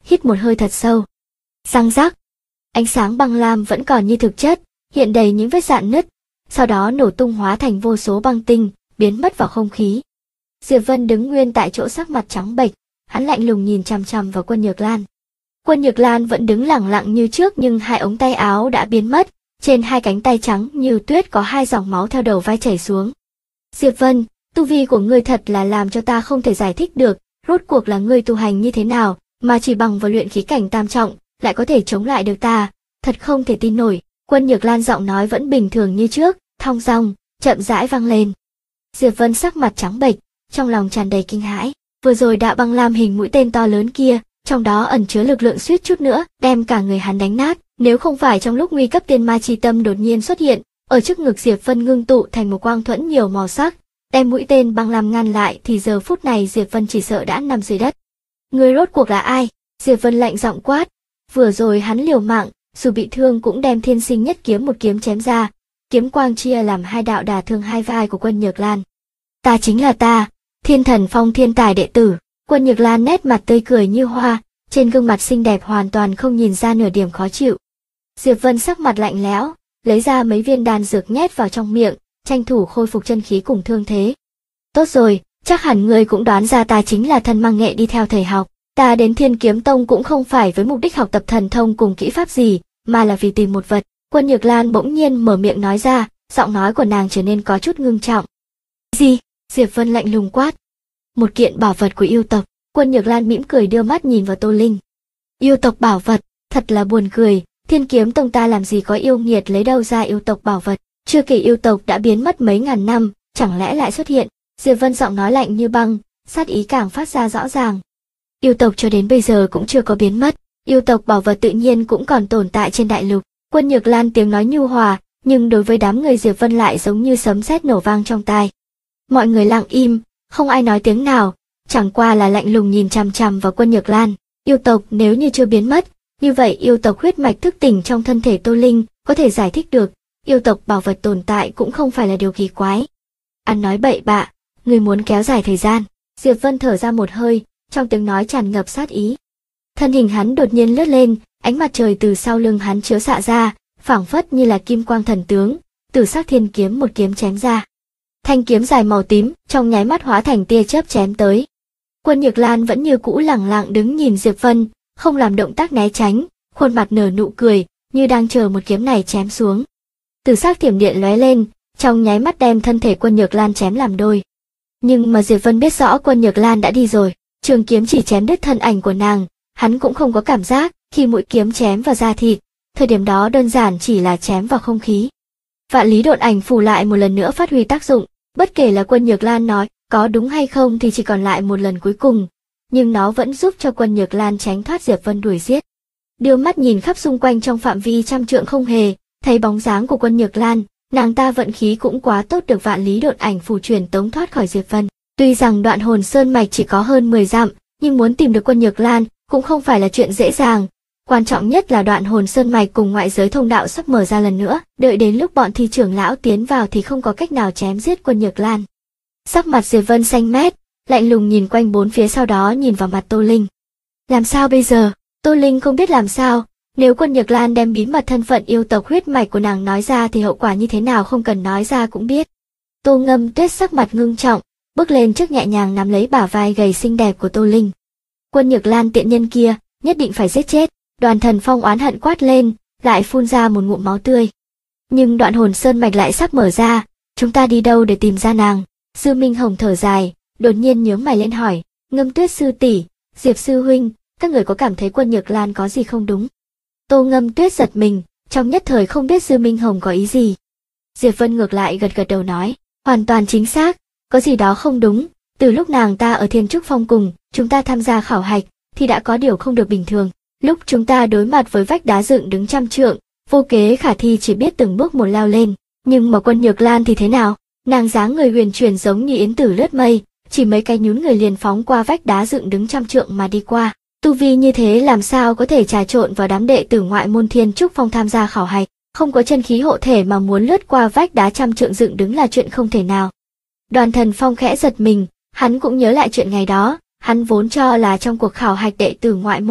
hít một hơi thật sâu. Răng rắc. Ánh sáng băng lam vẫn còn như thực chất, hiện đầy những vết rạn nứt, sau đó nổ tung hóa thành vô số băng tinh, biến mất vào không khí. Diệp Vân đứng nguyên tại chỗ sắc mặt trắng bệch, hắn lạnh lùng nhìn chằm chằm vào Quân Nhược Lan. Quân Nhược Lan vẫn đứng lẳng lặng như trước nhưng hai ống tay áo đã biến mất, trên hai cánh tay trắng như tuyết có hai dòng máu theo đầu vai chảy xuống. Diệp Vân, tu vi của ngươi thật là làm cho ta không thể giải thích được, rốt cuộc là ngươi tu hành như thế nào, mà chỉ bằng vào luyện khí cảnh tam trọng, lại có thể chống lại được ta, thật không thể tin nổi. Quân Nhược Lan giọng nói vẫn bình thường như trước, thong dong, chậm rãi vang lên. Diệp Vân sắc mặt trắng bệch, trong lòng tràn đầy kinh hãi, vừa rồi đạo băng lam hình mũi tên to lớn kia, trong đó ẩn chứa lực lượng suýt chút nữa đem cả người hắn đánh nát, nếu không phải trong lúc nguy cấp tiên ma chi tâm đột nhiên xuất hiện, ở trước ngực Diệp Vân ngưng tụ thành một quang thuẫn nhiều màu sắc, đem mũi tên băng lam ngăn lại thì giờ phút này Diệp Vân chỉ sợ đã nằm dưới đất. Ngươi rốt cuộc là ai? Diệp Vân lạnh giọng quát, vừa rồi hắn liều mạng, dù bị thương cũng đem thiên sinh nhất kiếm một kiếm chém ra, kiếm quang chia làm hai đạo đả thương hai vai của Quân Nhược Lan. Ta chính là ta, Thiên Thần Phong thiên tài đệ tử. Quân Nhược Lan nét mặt tươi cười như hoa, trên gương mặt xinh đẹp hoàn toàn không nhìn ra nửa điểm khó chịu. Diệp Vân sắc mặt lạnh lẽo, lấy ra mấy viên đan dược nhét vào trong miệng, tranh thủ khôi phục chân khí cùng thương thế. Tốt rồi, chắc hẳn ngươi cũng đoán ra ta chính là Thân Mang Nghệ đi theo thầy học. Ta đến Thiên Kiếm Tông cũng không phải với mục đích học tập thần thông cùng kỹ pháp gì, mà là vì tìm một vật. Quân Nhược Lan bỗng nhiên mở miệng nói ra, giọng nói của nàng trở nên có chút ngưng trọng. Gì? Diệp Vân lạnh lùng quát. Một kiện bảo vật của yêu tộc. Quân Nhược Lan mỉm cười đưa mắt nhìn vào Tô Linh. Yêu tộc bảo vật, thật là buồn cười, Thiên Kiếm Tông ta làm gì có yêu nghiệt lấy đâu ra yêu tộc bảo vật, chưa kể yêu tộc đã biến mất mấy ngàn năm, chẳng lẽ lại xuất hiện. Diệp Vân giọng nói lạnh như băng, sát ý càng phát ra rõ ràng. Yêu tộc cho đến bây giờ cũng chưa có biến mất, yêu tộc bảo vật tự nhiên cũng còn tồn tại trên đại lục. Quân Nhược Lan tiếng nói nhu hòa, nhưng đối với đám người Diệp Vân lại giống như sấm sét nổ vang trong tai. Mọi người lặng im, không ai nói tiếng nào, chẳng qua là lạnh lùng nhìn chằm chằm vào Quân Nhược Lan. Yêu tộc nếu như chưa biến mất, như vậy yêu tộc huyết mạch thức tỉnh trong thân thể Tô Linh có thể giải thích được, yêu tộc bảo vật tồn tại cũng không phải là điều kỳ quái. Ăn nói bậy bạ, người muốn kéo dài thời gian. Diệp Vân thở ra một hơi, trong tiếng nói tràn ngập sát ý. Thân hình hắn đột nhiên lướt lên, ánh mặt trời từ sau lưng hắn chiếu xạ ra, phảng phất như là kim quang thần tướng, từ sắc thiên kiếm một kiếm chém ra. Thanh kiếm dài màu tím, trong nháy mắt hóa thành tia chớp chém tới. Quân Nhược Lan vẫn như cũ lẳng lặng đứng nhìn Diệp Vân, không làm động tác né tránh, khuôn mặt nở nụ cười, như đang chờ một kiếm này chém xuống. Từ sắc thiểm điện lóe lên, trong nháy mắt đem thân thể Quân Nhược Lan chém làm đôi. Nhưng mà Diệp Vân biết rõ Quân Nhược Lan đã đi rồi, trường kiếm chỉ chém đứt thân ảnh của nàng, hắn cũng không có cảm giác khi mũi kiếm chém vào da thịt, thời điểm đó đơn giản chỉ là chém vào không khí. Vạn lý độn ảnh phù lại một lần nữa phát huy tác dụng, bất kể là Quân Nhược Lan nói có đúng hay không thì chỉ còn lại một lần cuối cùng, nhưng nó vẫn giúp cho Quân Nhược Lan tránh thoát Diệp Vân đuổi giết. Đưa mắt nhìn khắp xung quanh trong phạm vi trăm trượng không hề thấy bóng dáng của Quân Nhược Lan, nàng ta vận khí cũng quá tốt được vạn lý độn ảnh phù truyền tống thoát khỏi Diệp Vân. Tuy rằng Đoạn Hồn Sơn mạch chỉ có hơn 10 dặm, nhưng muốn tìm được Quân Nhược Lan cũng không phải là chuyện dễ dàng. Quan trọng nhất là Đoạn Hồn Sơn mạch cùng ngoại giới thông đạo sắp mở ra lần nữa, đợi đến lúc bọn thi trưởng lão tiến vào thì không có cách nào chém giết Quân Nhược Lan. Sắc mặt Diệp Vân xanh mét, lạnh lùng nhìn quanh bốn phía, sau đó nhìn vào mặt Tô Linh. Làm sao bây giờ? Tô Linh không biết làm sao, nếu Quân Nhược Lan đem bí mật thân phận yêu tộc huyết mạch của nàng nói ra thì hậu quả như thế nào không cần nói ra cũng biết. Tô Ngâm Tuyết sắc mặt ngưng trọng, bước lên trước nhẹ nhàng nắm lấy bả vai gầy xinh đẹp của Tô Linh. Quân Nhược Lan tiện nhân kia, nhất định phải giết chết. Đoàn Thần Phong oán hận quát lên, lại phun ra một ngụm máu tươi. Nhưng Đoạn Hồn Sơn mạch lại sắp mở ra, chúng ta đi đâu để tìm ra nàng? Dư Minh Hồng thở dài, đột nhiên nhướng mày lên hỏi, Ngâm Tuyết sư tỷ, Diệp sư huynh, các người có cảm thấy Quân Nhược Lan có gì không đúng? Tô Ngâm Tuyết giật mình, trong nhất thời không biết Dư Minh Hồng có ý gì. Diệp Vân ngược lại gật gật đầu nói, hoàn toàn chính xác, có gì đó không đúng. Từ lúc nàng ta ở Thiên Trúc Phong cùng chúng ta tham gia khảo hạch, thì đã có điều không được bình thường. Lúc chúng ta đối mặt với vách đá dựng đứng trăm trượng, vô kế khả thi chỉ biết từng bước một leo lên. Nhưng mà Quân Nhược Lan thì thế nào? Nàng dáng người huyền chuyển giống như yến tử lướt mây, chỉ mấy cái nhún người liền phóng qua vách đá dựng đứng trăm trượng mà đi qua. Tu vi như thế làm sao có thể trà trộn vào đám đệ tử ngoại môn Thiên Trúc Phong tham gia khảo hạch? Không có chân khí hộ thể mà muốn lướt qua vách đá trăm trượng dựng đứng là chuyện không thể nào. Đoàn Thần Phong khẽ giật mình, hắn cũng nhớ lại chuyện ngày đó, hắn vốn cho là trong cuộc khảo hạch đệ tử ngoại môn,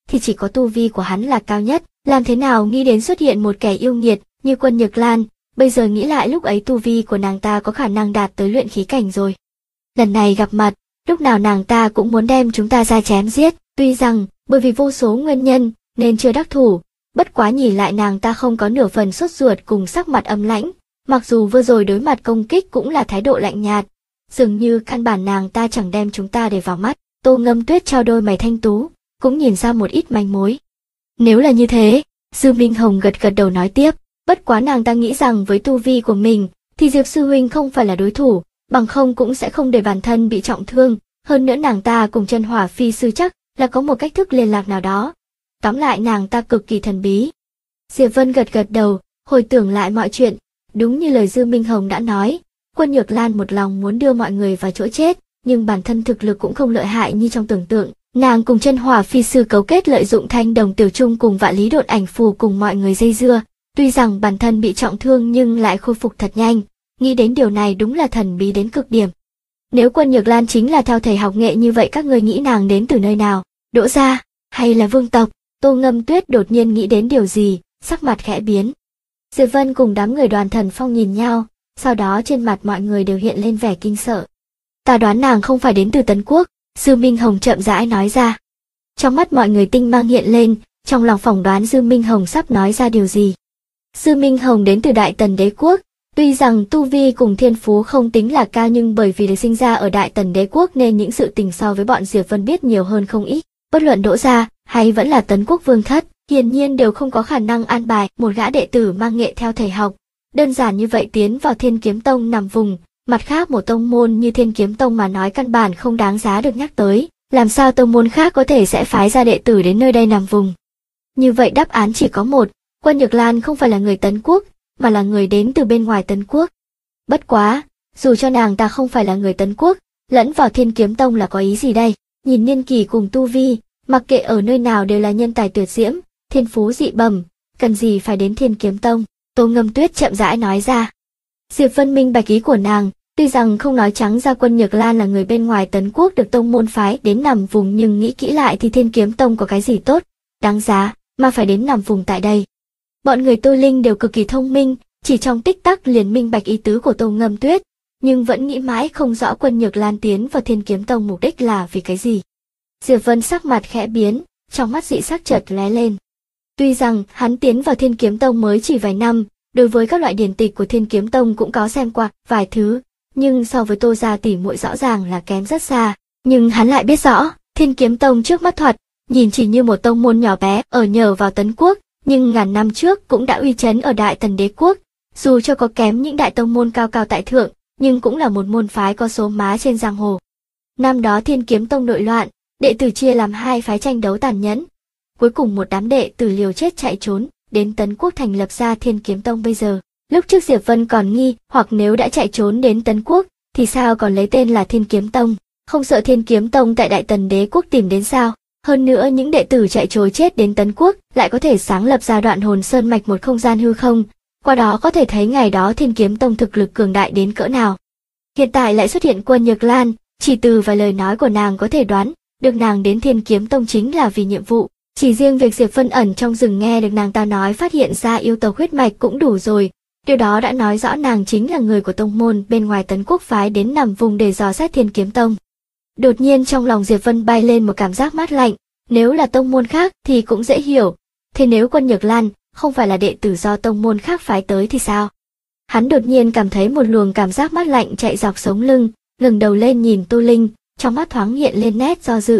thì chỉ có tu vi của hắn là cao nhất, làm thế nào nghĩ đến xuất hiện một kẻ yêu nghiệt như Quân Nhược Lan, bây giờ nghĩ lại lúc ấy tu vi của nàng ta có khả năng đạt tới luyện khí cảnh rồi. Lần này gặp mặt, lúc nào nàng ta cũng muốn đem chúng ta ra chém giết, tuy rằng bởi vì vô số nguyên nhân nên chưa đắc thủ, bất quá nhìn lại nàng ta không có nửa phần sốt ruột cùng sắc mặt âm lãnh, mặc dù vừa rồi đối mặt công kích cũng là thái độ lạnh nhạt, dường như căn bản nàng ta chẳng đem chúng ta để vào mắt. Tô Ngâm Tuyết trao đôi mày thanh tú, cũng nhìn ra một ít manh mối. Nếu là như thế, Dư Minh Hồng gật gật đầu nói tiếp, bất quá nàng ta nghĩ rằng với tu vi của mình thì Diệp sư huynh không phải là đối thủ, bằng không cũng sẽ không để bản thân bị trọng thương, hơn nữa nàng ta cùng Chân Hỏa Phi sư chắc là có một cách thức liên lạc nào đó. Tóm lại nàng ta cực kỳ thần bí. Diệp Vân gật gật đầu, hồi tưởng lại mọi chuyện, đúng như lời Dư Minh Hồng đã nói, Quân Nhược Lan một lòng muốn đưa mọi người vào chỗ chết, nhưng bản thân thực lực cũng không lợi hại như trong tưởng tượng. Nàng cùng Chân Hỏa Phi sư cấu kết lợi dụng Thanh Đồng Tiểu Trung cùng Vạn Lý Độn Ảnh Phù cùng mọi người dây dưa, tuy rằng bản thân bị trọng thương nhưng lại khôi phục thật nhanh, nghĩ đến điều này đúng là thần bí đến cực điểm. Nếu Quân Nhược Lan chính là theo thầy học nghệ như vậy, các người nghĩ nàng đến từ nơi nào? Đỗ gia hay là vương tộc? Tô Ngâm Tuyết đột nhiên nghĩ đến điều gì, sắc mặt khẽ biến. Diệp Vân cùng đám người Đoàn Thần Phong nhìn nhau, sau đó trên mặt mọi người đều hiện lên vẻ kinh sợ. Ta đoán nàng không phải đến từ Tấn Quốc, Dư Minh Hồng chậm rãi nói ra. Trong mắt mọi người tinh mang hiện lên, trong lòng phỏng đoán Dư Minh Hồng sắp nói ra điều gì. Dư Minh Hồng đến từ Đại Tần Đế Quốc, tuy rằng tu vi cùng thiên phú không tính là cao nhưng bởi vì được sinh ra ở Đại Tần Đế Quốc nên những sự tình so với bọn Diệp Vân biết nhiều hơn không ít. Bất luận Đỗ gia hay vẫn là Tấn Quốc vương thất, hiển nhiên đều không có khả năng an bài một gã đệ tử mang nghệ theo thầy học. Đơn giản như vậy tiến vào Thiên Kiếm Tông nằm vùng, mặt khác một tông môn như Thiên Kiếm Tông mà nói căn bản không đáng giá được nhắc tới, làm sao tông môn khác có thể sẽ phái ra đệ tử đến nơi đây nằm vùng. Như vậy đáp án chỉ có một, Quân Nhược Lan không phải là người Tấn Quốc, mà là người đến từ bên ngoài Tấn Quốc. Bất quá, dù cho nàng ta không phải là người Tấn Quốc, lẫn vào Thiên Kiếm Tông là có ý gì đây? Nhìn niên kỳ cùng tu vi, mặc kệ ở nơi nào đều là nhân tài tuyệt diễm, thiên phú dị bẩm, cần gì phải đến Thiên Kiếm Tông? Tô Ngâm Tuyết chậm rãi nói ra. Diệp Vân minh bạch ý của nàng, tuy rằng không nói trắng ra Quân Nhược Lan là người bên ngoài Tấn Quốc được tông môn phái đến nằm vùng, nhưng nghĩ kỹ lại thì Thiên Kiếm Tông có cái gì tốt, đáng giá mà phải đến nằm vùng tại đây. Bọn người Tô Linh đều cực kỳ thông minh, chỉ trong tích tắc liền minh bạch ý tứ của Tô Ngâm Tuyết, nhưng vẫn nghĩ mãi không rõ Quân Nhược Lan tiến vào Thiên Kiếm Tông mục đích là vì cái gì. Diệp Vân sắc mặt khẽ biến, trong mắt dị sắc chợt lóe lên. Tuy rằng hắn tiến vào Thiên Kiếm Tông mới chỉ vài năm, đối với các loại điển tịch của Thiên Kiếm Tông cũng có xem qua vài thứ, nhưng so với Tô gia tỷ muội rõ ràng là kém rất xa. Nhưng hắn lại biết rõ, Thiên Kiếm Tông trước mắt thoạt nhìn chỉ như một tông môn nhỏ bé ở nhờ vào Tấn Quốc, nhưng ngàn năm trước cũng đã uy chấn ở Đại Tần Đế Quốc. Dù cho có kém những đại tông môn cao cao tại thượng, nhưng cũng là một môn phái có số má trên giang hồ. Năm đó Thiên Kiếm Tông nội loạn, đệ tử chia làm hai phái tranh đấu tàn nhẫn. Cuối cùng một đám đệ tử liều chết chạy trốn, đến Tấn Quốc thành lập ra Thiên Kiếm Tông bây giờ. Lúc trước Diệp Vân còn nghi, hoặc nếu đã chạy trốn đến Tấn Quốc, thì sao còn lấy tên là Thiên Kiếm Tông, không sợ Thiên Kiếm Tông tại Đại Tần Đế Quốc tìm đến sao? Hơn nữa những đệ tử chạy trối chết đến Tấn Quốc lại có thể sáng lập ra Đoạn Hồn Sơn mạch một không gian hư không, qua đó có thể thấy ngày đó Thiên Kiếm Tông thực lực cường đại đến cỡ nào. Hiện tại lại xuất hiện Quân Nhược Lan, chỉ từ vài lời nói của nàng có thể đoán được nàng đến Thiên Kiếm Tông chính là vì nhiệm vụ. Chỉ riêng việc Diệp Vân ẩn trong rừng nghe được nàng ta nói phát hiện ra yêu tộc huyết mạch cũng đủ rồi, điều đó đã nói rõ nàng chính là người của tông môn bên ngoài Tấn Quốc phái đến nằm vùng để dò xét Thiên Kiếm Tông. Đột nhiên trong lòng Diệp Vân bay lên một cảm giác mát lạnh, nếu là tông môn khác thì cũng dễ hiểu, thế nếu Quân Nhược Lan không phải là đệ tử do tông môn khác phái tới thì sao? Hắn đột nhiên cảm thấy một luồng cảm giác mát lạnh chạy dọc sống lưng, ngẩng đầu lên nhìn Tô Linh, trong mắt thoáng hiện lên nét do dự.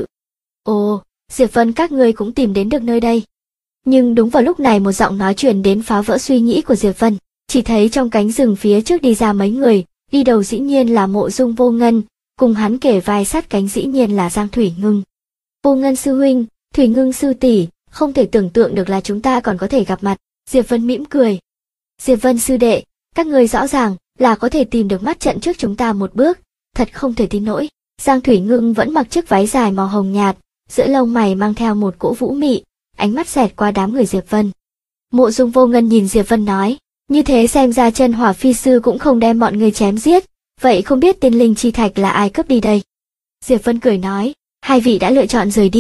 Ồ, Diệp Vân các ngươi cũng tìm đến được nơi đây. Nhưng đúng vào lúc này một giọng nói truyền đến phá vỡ suy nghĩ của Diệp Vân, chỉ thấy trong cánh rừng phía trước đi ra mấy người, đi đầu dĩ nhiên là Mộ Dung Vô Ngân, cùng hắn kể vai sát cánh dĩ nhiên là Giang Thủy Ngưng. Vô Ngân sư huynh, Thủy Ngưng sư tỷ, không thể tưởng tượng được là chúng ta còn có thể gặp mặt. Diệp Vân mỉm cười. Diệp Vân sư đệ, các ngươi rõ ràng là có thể tìm được mắt trận trước chúng ta một bước, thật không thể tin nổi. Giang Thủy Ngưng vẫn mặc chiếc váy dài màu hồng nhạt, giữa lông mày mang theo một cỗ vũ mị, ánh mắt xẹt qua đám người Diệp Vân. Mộ Dung Vô Ngân nhìn Diệp Vân nói, như thế xem ra Chân Hỏa Phi sư cũng không đem bọn người chém giết, vậy không biết tiên linh chi thạch là ai cướp đi đây? Diệp Vân cười nói, hai vị đã lựa chọn rời đi,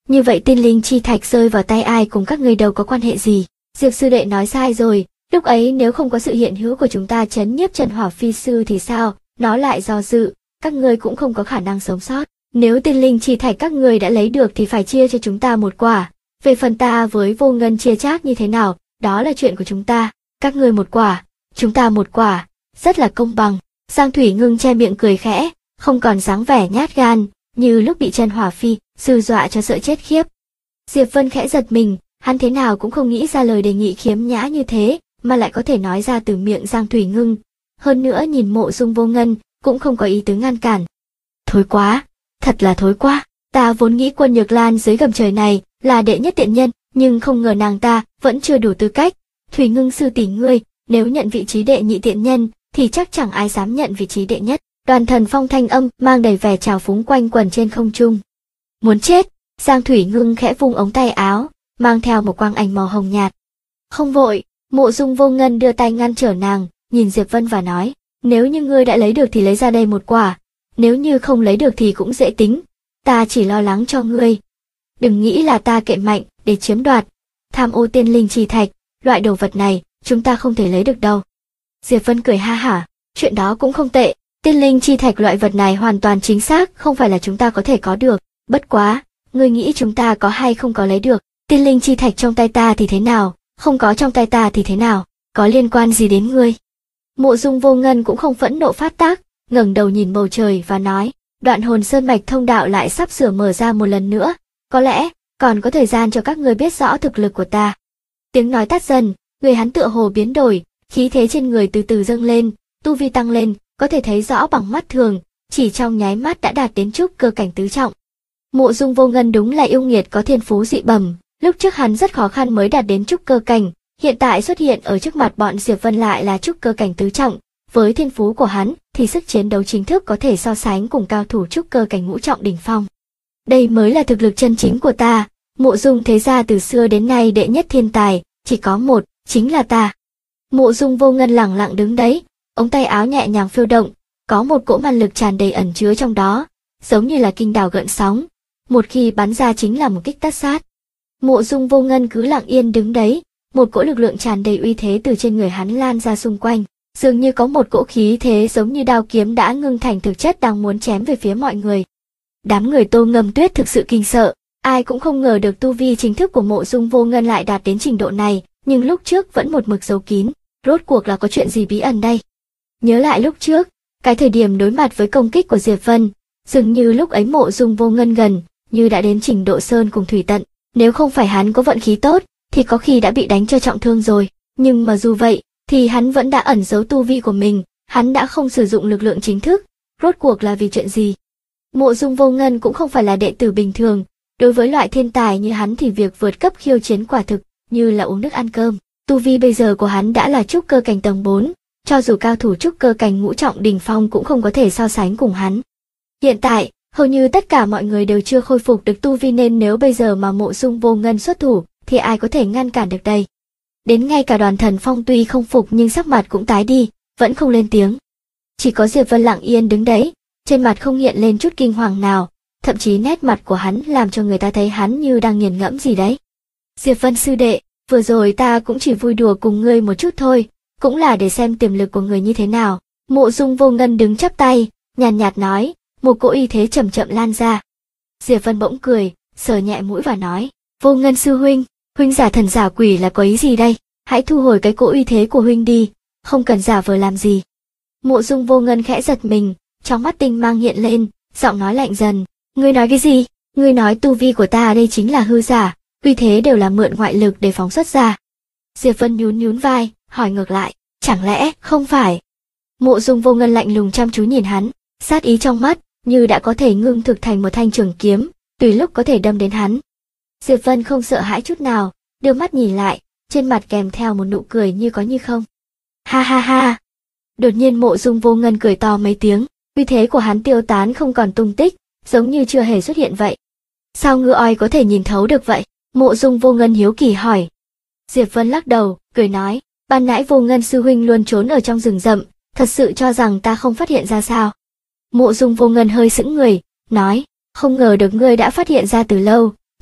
Như vậy tiên linh chi thạch rơi vào tay ai cùng các ngươi đâu có quan hệ gì. Diệp sư đệ nói sai rồi, lúc ấy nếu không có sự hiện hữu của chúng ta trấn nhiếp Trần Hỏa Phi sư thì sao, nó lại do dự, các ngươi cũng không có khả năng sống sót. Nếu tiên linh chi thạch các ngươi đã lấy được thì phải chia cho chúng ta một quả. Về phần ta với Vô Ngân chia chác như thế nào, đó là chuyện của chúng ta. Các ngươi một quả, chúng ta một quả, rất là công bằng. Giang Thủy Ngưng che miệng cười khẽ, không còn dáng vẻ nhát gan, như lúc bị Trần Hỏa Phi sư dọa cho sợ chết khiếp. Diệp Vân khẽ giật mình, hắn thế nào cũng không nghĩ ra lời đề nghị khiếm nhã như thế, mà lại có thể nói ra từ miệng Giang Thủy Ngưng. Hơn nữa nhìn Mộ Dung Vô Ngân, cũng không có ý tứ ngăn cản. Thối quá, thật là thối quá, ta vốn nghĩ Quân Nhược Lan dưới gầm trời này là đệ nhất tiện nhân, nhưng không ngờ nàng ta vẫn chưa đủ tư cách. Thủy Ngưng sư tỷ ngươi, nếu nhận vị trí đệ nhị tiện nhân, thì chắc chẳng ai dám nhận vị trí đệ nhất. Đoàn Thần Phong thanh âm mang đầy vẻ trào phúng quanh quẩn trên không trung. Muốn chết, Giang Thủy Ngưng khẽ vung ống tay áo, mang theo một quang ảnh màu hồng nhạt. Không vội, Mộ Dung Vô Ngân đưa tay ngăn trở nàng, nhìn Diệp Vân và nói, nếu như ngươi đã lấy được thì lấy ra đây một quả, nếu như không lấy được thì cũng dễ tính, ta chỉ lo lắng cho ngươi. Đừng nghĩ là ta cậy mạnh để chiếm đoạt, tham ô tiên linh chi thạch, loại đồ vật này, chúng ta không thể lấy được đâu. Diệp Vân cười ha hả, chuyện đó cũng không tệ, tiên linh chi thạch loại vật này hoàn toàn chính xác không phải là chúng ta có thể có được, bất quá, ngươi nghĩ chúng ta có hay không có lấy được, tiên linh chi thạch trong tay ta thì thế nào, không có trong tay ta thì thế nào, có liên quan gì đến ngươi. Mộ Dung Vô Ngân cũng không phẫn nộ phát tác, ngẩng đầu nhìn bầu trời và nói, Đoạn Hồn Sơn mạch thông đạo lại sắp sửa mở ra một lần nữa, có lẽ còn có thời gian cho các ngươi biết rõ thực lực của ta. Tiếng nói tắt dần, người hắn tựa hồ biến đổi, khí thế trên người từ từ dâng lên, tu vi tăng lên, có thể thấy rõ bằng mắt thường, chỉ trong nháy mắt đã đạt đến trúc cơ cảnh tứ trọng. Mộ Dung Vô Ngân đúng là yêu nghiệt có thiên phú dị bẩm, lúc trước hắn rất khó khăn mới đạt đến trúc cơ cảnh, hiện tại xuất hiện ở trước mặt bọn Diệp Vân lại là trúc cơ cảnh tứ trọng, với thiên phú của hắn thì sức chiến đấu chính thức có thể so sánh cùng cao thủ trúc cơ cảnh ngũ trọng đỉnh phong. Đây mới là thực lực chân chính của ta, Mộ Dung thế gia từ xưa đến nay đệ nhất thiên tài, chỉ có một, chính là ta. Mộ Dung Vô Ngân lẳng lặng đứng đấy, ống tay áo nhẹ nhàng phiêu động, có một cỗ man lực tràn đầy ẩn chứa trong đó, giống như là kinh đào gợn sóng, một khi bắn ra chính là một kích tất sát. Mộ Dung Vô Ngân cứ lặng yên đứng đấy, một cỗ lực lượng tràn đầy uy thế từ trên người hắn lan ra xung quanh, dường như có một cỗ khí thế giống như đao kiếm đã ngưng thành thực chất đang muốn chém về phía mọi người. Đám người Tô Ngâm Tuyết thực sự kinh sợ, ai cũng không ngờ được tu vi chính thức của Mộ Dung Vô Ngân lại đạt đến trình độ này, nhưng lúc trước vẫn một mực giấu kín, rốt cuộc là có chuyện gì bí ẩn đây? Nhớ lại lúc trước, cái thời điểm đối mặt với công kích của Diệp Vân, dường như lúc ấy Mộ Dung Vô Ngân gần như đã đến trình độ sơn cùng thủy tận, nếu không phải hắn có vận khí tốt, thì có khi đã bị đánh cho trọng thương rồi, nhưng mà dù vậy, thì hắn vẫn đã ẩn giấu tu vi của mình, hắn đã không sử dụng lực lượng chính thức, rốt cuộc là vì chuyện gì? Mộ Dung Vô Ngân cũng không phải là đệ tử bình thường, đối với loại thiên tài như hắn thì việc vượt cấp khiêu chiến quả thực như là uống nước ăn cơm. Tu vi bây giờ của hắn đã là trúc cơ cảnh tầng 4, cho dù cao thủ trúc cơ cảnh ngũ trọng đỉnh phong cũng không có thể so sánh cùng hắn. Hiện tại, hầu như tất cả mọi người đều chưa khôi phục được tu vi nên nếu bây giờ mà Mộ Dung Vô Ngân xuất thủ, thì ai có thể ngăn cản được đây? Đến ngay cả Đoàn Thần Phong tuy không phục nhưng sắc mặt cũng tái đi, vẫn không lên tiếng. Chỉ có Diệp Vân lặng yên đứng đấy, trên mặt không hiện lên chút kinh hoàng nào, thậm chí nét mặt của hắn làm cho người ta thấy hắn như đang nghiền ngẫm gì đấy. Diệp Vân sư đệ, vừa rồi ta cũng chỉ vui đùa cùng ngươi một chút thôi, cũng là để xem tiềm lực của người như thế nào. Mộ Dung Vô Ngân đứng chắp tay, nhàn nhạt nói, một cỗ uy thế chậm chậm lan ra. Diệp Vân bỗng cười, sờ nhẹ mũi và nói, Vô Ngân sư huynh, huynh giả thần giả quỷ là có ý gì đây? Hãy thu hồi cái cỗ uy thế của huynh đi, không cần giả vờ làm gì. Mộ Dung Vô Ngân khẽ giật mình, trong mắt tinh mang hiện lên, giọng nói lạnh dần, ngươi nói cái gì? Ngươi nói tu vi của ta ở đây chính là hư giả, uy thế đều là mượn ngoại lực để phóng xuất ra. Diệp Vân nhún nhún vai, hỏi ngược lại, chẳng lẽ không phải? Mộ Dung Vô Ngân lạnh lùng chăm chú nhìn hắn, sát ý trong mắt như đã có thể ngưng thực thành một thanh trường kiếm, tùy lúc có thể đâm đến hắn. Diệp Vân không sợ hãi chút nào, đưa mắt nhìn lại, trên mặt kèm theo một nụ cười như có như không. Ha ha ha! Đột nhiên Mộ Dung Vô Ngân cười to mấy tiếng, uy thế của hắn tiêu tán không còn tung tích, giống như chưa hề xuất hiện vậy. Sao ngư oi có thể nhìn thấu được vậy? Mộ Dung Vô Ngân hiếu kỳ hỏi. Diệp Vân lắc đầu, cười nói, ban nãy Vô Ngân sư huynh luôn trốn ở trong rừng rậm, thật sự cho rằng ta không phát hiện ra sao? Mộ Dung Vô Ngân hơi sững người, nói, không ngờ được ngươi đã phát hiện ra từ lâu,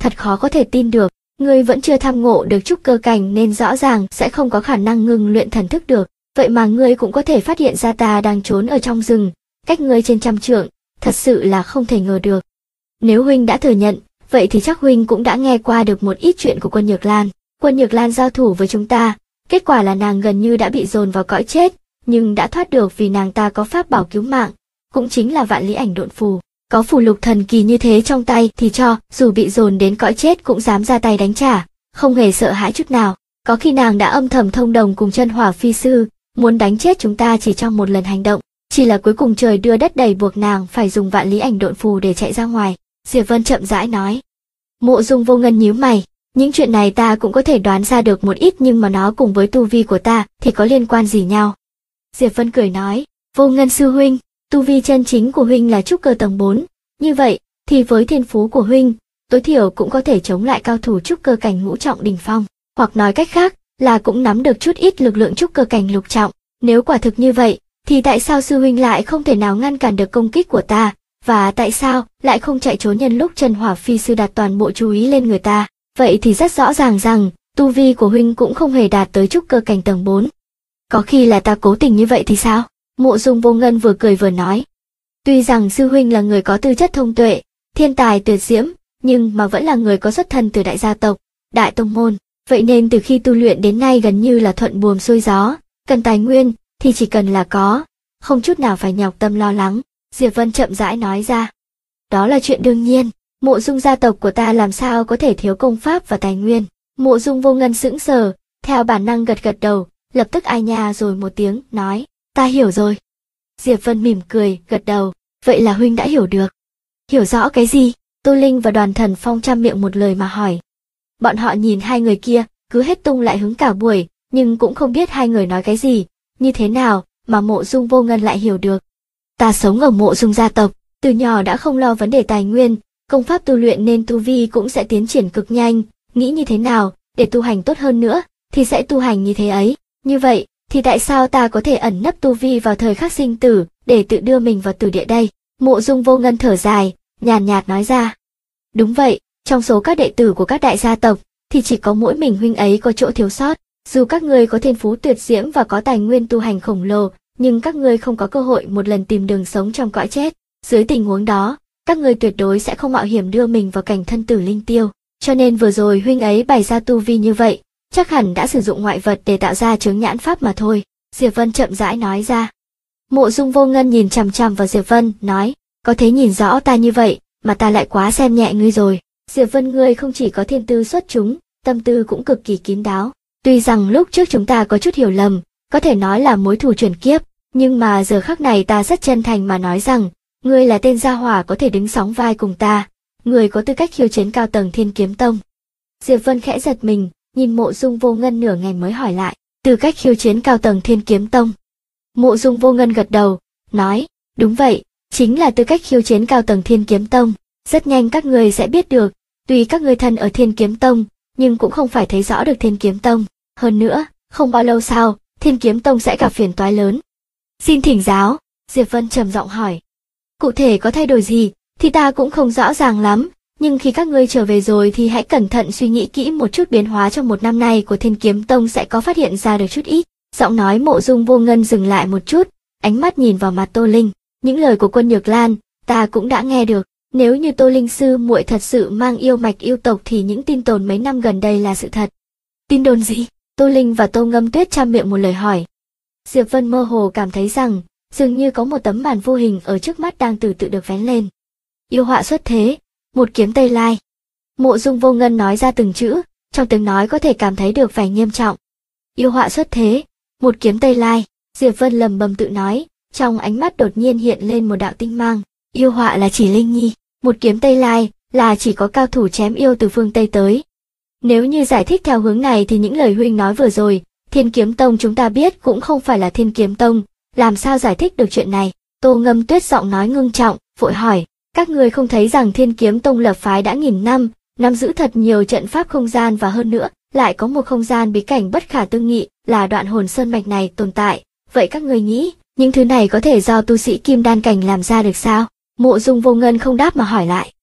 thật khó có thể tin được, ngươi vẫn chưa tham ngộ được trúc cơ cảnh nên rõ ràng sẽ không có khả năng ngừng luyện thần thức được, vậy mà ngươi cũng có thể phát hiện ra ta đang trốn ở trong rừng, cách ngươi trên 100 trượng, thật sự là không thể ngờ được. Nếu huynh đã thừa nhận, vậy thì chắc huynh cũng đã nghe qua được một ít chuyện của Quân Nhược Lan. Quân Nhược Lan giao thủ với chúng ta, kết quả là nàng gần như đã bị dồn vào cõi chết, nhưng đã thoát được vì nàng ta có pháp bảo cứu mạng, cũng chính là Vạn Lý Ảnh Độn Phù. Có phù lục thần kỳ như thế trong tay thì cho dù bị dồn đến cõi chết cũng dám ra tay đánh trả, không hề sợ hãi chút nào. Có khi nàng đã âm thầm thông đồng cùng Chân Hỏa Phi Sư, muốn đánh chết chúng ta chỉ trong một lần hành động, chỉ là cuối cùng trời đưa đất đẩy buộc nàng phải dùng Vạn Lý Ảnh Độn Phù để chạy ra ngoài. Diệp Vân chậm rãi nói. Mộ Dung Vô Ngân nhíu mày, những chuyện này ta cũng có thể đoán ra được một ít nhưng mà nó cùng với tu vi của ta thì có liên quan gì nhau. Diệp Vân cười nói, Vô Ngân sư huynh, tu vi chân chính của huynh là trúc cơ tầng 4, như vậy thì với thiên phú của huynh, tối thiểu cũng có thể chống lại cao thủ trúc cơ cảnh ngũ trọng đỉnh phong, hoặc nói cách khác là cũng nắm được chút ít lực lượng trúc cơ cảnh lục trọng. Nếu quả thực như vậy, thì tại sao sư huynh lại không thể nào ngăn cản được công kích của ta, và tại sao lại không chạy trốn nhân lúc Chân Hỏa Phi Sư đặt toàn bộ chú ý lên người ta? Vậy thì rất rõ ràng rằng tu vi của huynh cũng không hề đạt tới trúc cơ cảnh tầng 4. Có khi là ta cố tình như vậy thì sao? Mộ Dung Vô Ngân vừa cười vừa nói. Tuy rằng sư huynh là người có tư chất thông tuệ, thiên tài tuyệt diễm, nhưng mà vẫn là người có xuất thân từ đại gia tộc, đại tông môn, vậy nên từ khi tu luyện đến nay gần như là thuận buồm xuôi gió, cần tài nguyên thì chỉ cần là có, không chút nào phải nhọc tâm lo lắng. Diệp Vân chậm rãi nói ra. Đó là chuyện đương nhiên, Mộ Dung gia tộc của ta làm sao có thể thiếu công pháp và tài nguyên. Mộ Dung Vô Ngân sững sờ, theo bản năng gật gật đầu, lập tức ai nha rồi một tiếng, nói, ta hiểu rồi. Diệp Vân mỉm cười, gật đầu, vậy là huynh đã hiểu được. Hiểu rõ cái gì? Tô Linh và Đoàn Thần Phong trăm miệng một lời mà hỏi. Bọn họ nhìn hai người kia, cứ hết tung lại hứng cả buổi, nhưng cũng không biết hai người nói cái gì, như thế nào mà Mộ Dung Vô Ngân lại hiểu được. Ta sống ở Mộ Dung gia tộc, từ nhỏ đã không lo vấn đề tài nguyên, công pháp tu luyện nên tu vi cũng sẽ tiến triển cực nhanh, nghĩ như thế nào để tu hành tốt hơn nữa thì sẽ tu hành như thế ấy. Như vậy thì tại sao ta có thể ẩn nấp tu vi vào thời khắc sinh tử để tự đưa mình vào tử địa đây? Mộ Dung Vô Ngân thở dài, nhàn nhạt nói ra. Đúng vậy, trong số các đệ tử của các đại gia tộc thì chỉ có mỗi mình huynh ấy có chỗ thiếu sót. Dù các ngươi có thiên phú tuyệt diễm và có tài nguyên tu hành khổng lồ, nhưng các ngươi không có cơ hội một lần tìm đường sống trong cõi chết. Dưới tình huống đó, các ngươi tuyệt đối sẽ không mạo hiểm đưa mình vào cảnh thân tử linh tiêu. Cho nên vừa rồi huynh ấy bày ra tu vi như vậy, chắc hẳn đã sử dụng ngoại vật để tạo ra chướng nhãn pháp mà thôi. Diệp Vân chậm rãi nói ra. Mộ Dung Vô Ngân nhìn chằm chằm vào Diệp Vân, nói, có thể nhìn rõ ta như vậy, mà ta lại quá xem nhẹ ngươi rồi. Diệp Vân ngươi không chỉ có thiên tư xuất chúng, tâm tư cũng cực kỳ kín đáo. Tuy rằng lúc trước chúng ta có chút hiểu lầm, có thể nói là mối thù chuyển kiếp, nhưng mà giờ khắc này ta rất chân thành mà nói rằng, ngươi là tên gia hỏa có thể đứng sóng vai cùng ta, ngươi có tư cách khiêu chiến cao tầng Thiên Kiếm Tông. Diệp Vân khẽ giật mình, nhìn Mộ Dung Vô Ngân nửa ngày mới hỏi lại, tư cách khiêu chiến cao tầng Thiên Kiếm Tông. Mộ Dung Vô Ngân gật đầu, nói, đúng vậy, chính là tư cách khiêu chiến cao tầng Thiên Kiếm Tông. Rất nhanh các ngươi sẽ biết được, tuy các ngươi thân ở Thiên Kiếm Tông, nhưng cũng không phải thấy rõ được Thiên Kiếm Tông. Hơn nữa, không bao lâu sau, Thiên Kiếm Tông sẽ gặp phiền toái lớn. Xin thỉnh giáo, Diệp Vân trầm giọng hỏi. Cụ thể có thay đổi gì, thì ta cũng không rõ ràng lắm, nhưng khi các ngươi trở về rồi thì hãy cẩn thận suy nghĩ kỹ một chút biến hóa trong một năm nay của Thiên Kiếm Tông sẽ có phát hiện ra được chút ít. Giọng nói Mộ Dung Vô Ngân dừng lại một chút, ánh mắt nhìn vào mặt Tô Linh. Những lời của Quân Nhược Lan, ta cũng đã nghe được. Nếu như Tô Linh sư muội thật sự mang yêu mạch yêu tộc thì những tin đồn mấy năm gần đây là sự thật. Tin đồn gì? Tô Linh và Tô Ngâm Tuyết trăm miệng một lời hỏi. Diệp Vân mơ hồ cảm thấy rằng, dường như có một tấm màn vô hình ở trước mắt đang từ từ được vén lên. Yêu họa xuất thế, một kiếm Tây Lai. Mộ Dung Vô Ngân nói ra từng chữ, trong tiếng nói có thể cảm thấy được vẻ nghiêm trọng. Yêu họa xuất thế, một kiếm Tây Lai, Diệp Vân lầm bầm tự nói, trong ánh mắt đột nhiên hiện lên một đạo tinh mang. Yêu họa là chỉ Linh Nhi, một kiếm Tây Lai là chỉ có cao thủ chém yêu từ phương Tây tới. Nếu như giải thích theo hướng này thì những lời huynh nói vừa rồi, Thiên Kiếm Tông chúng ta biết cũng không phải là Thiên Kiếm Tông, làm sao giải thích được chuyện này? Tô Ngâm Tuyết giọng nói ngưng trọng, vội hỏi, các người không thấy rằng Thiên Kiếm Tông lập phái đã nghìn năm, nắm giữ thật nhiều trận pháp không gian và hơn nữa, lại có một không gian bí cảnh bất khả tư nghị là Đoạn Hồn Sơn mạch này tồn tại, vậy các người nghĩ, những thứ này có thể do tu sĩ Kim Đan cảnh làm ra được sao? Mộ Dung Vô Ngân không đáp mà hỏi lại.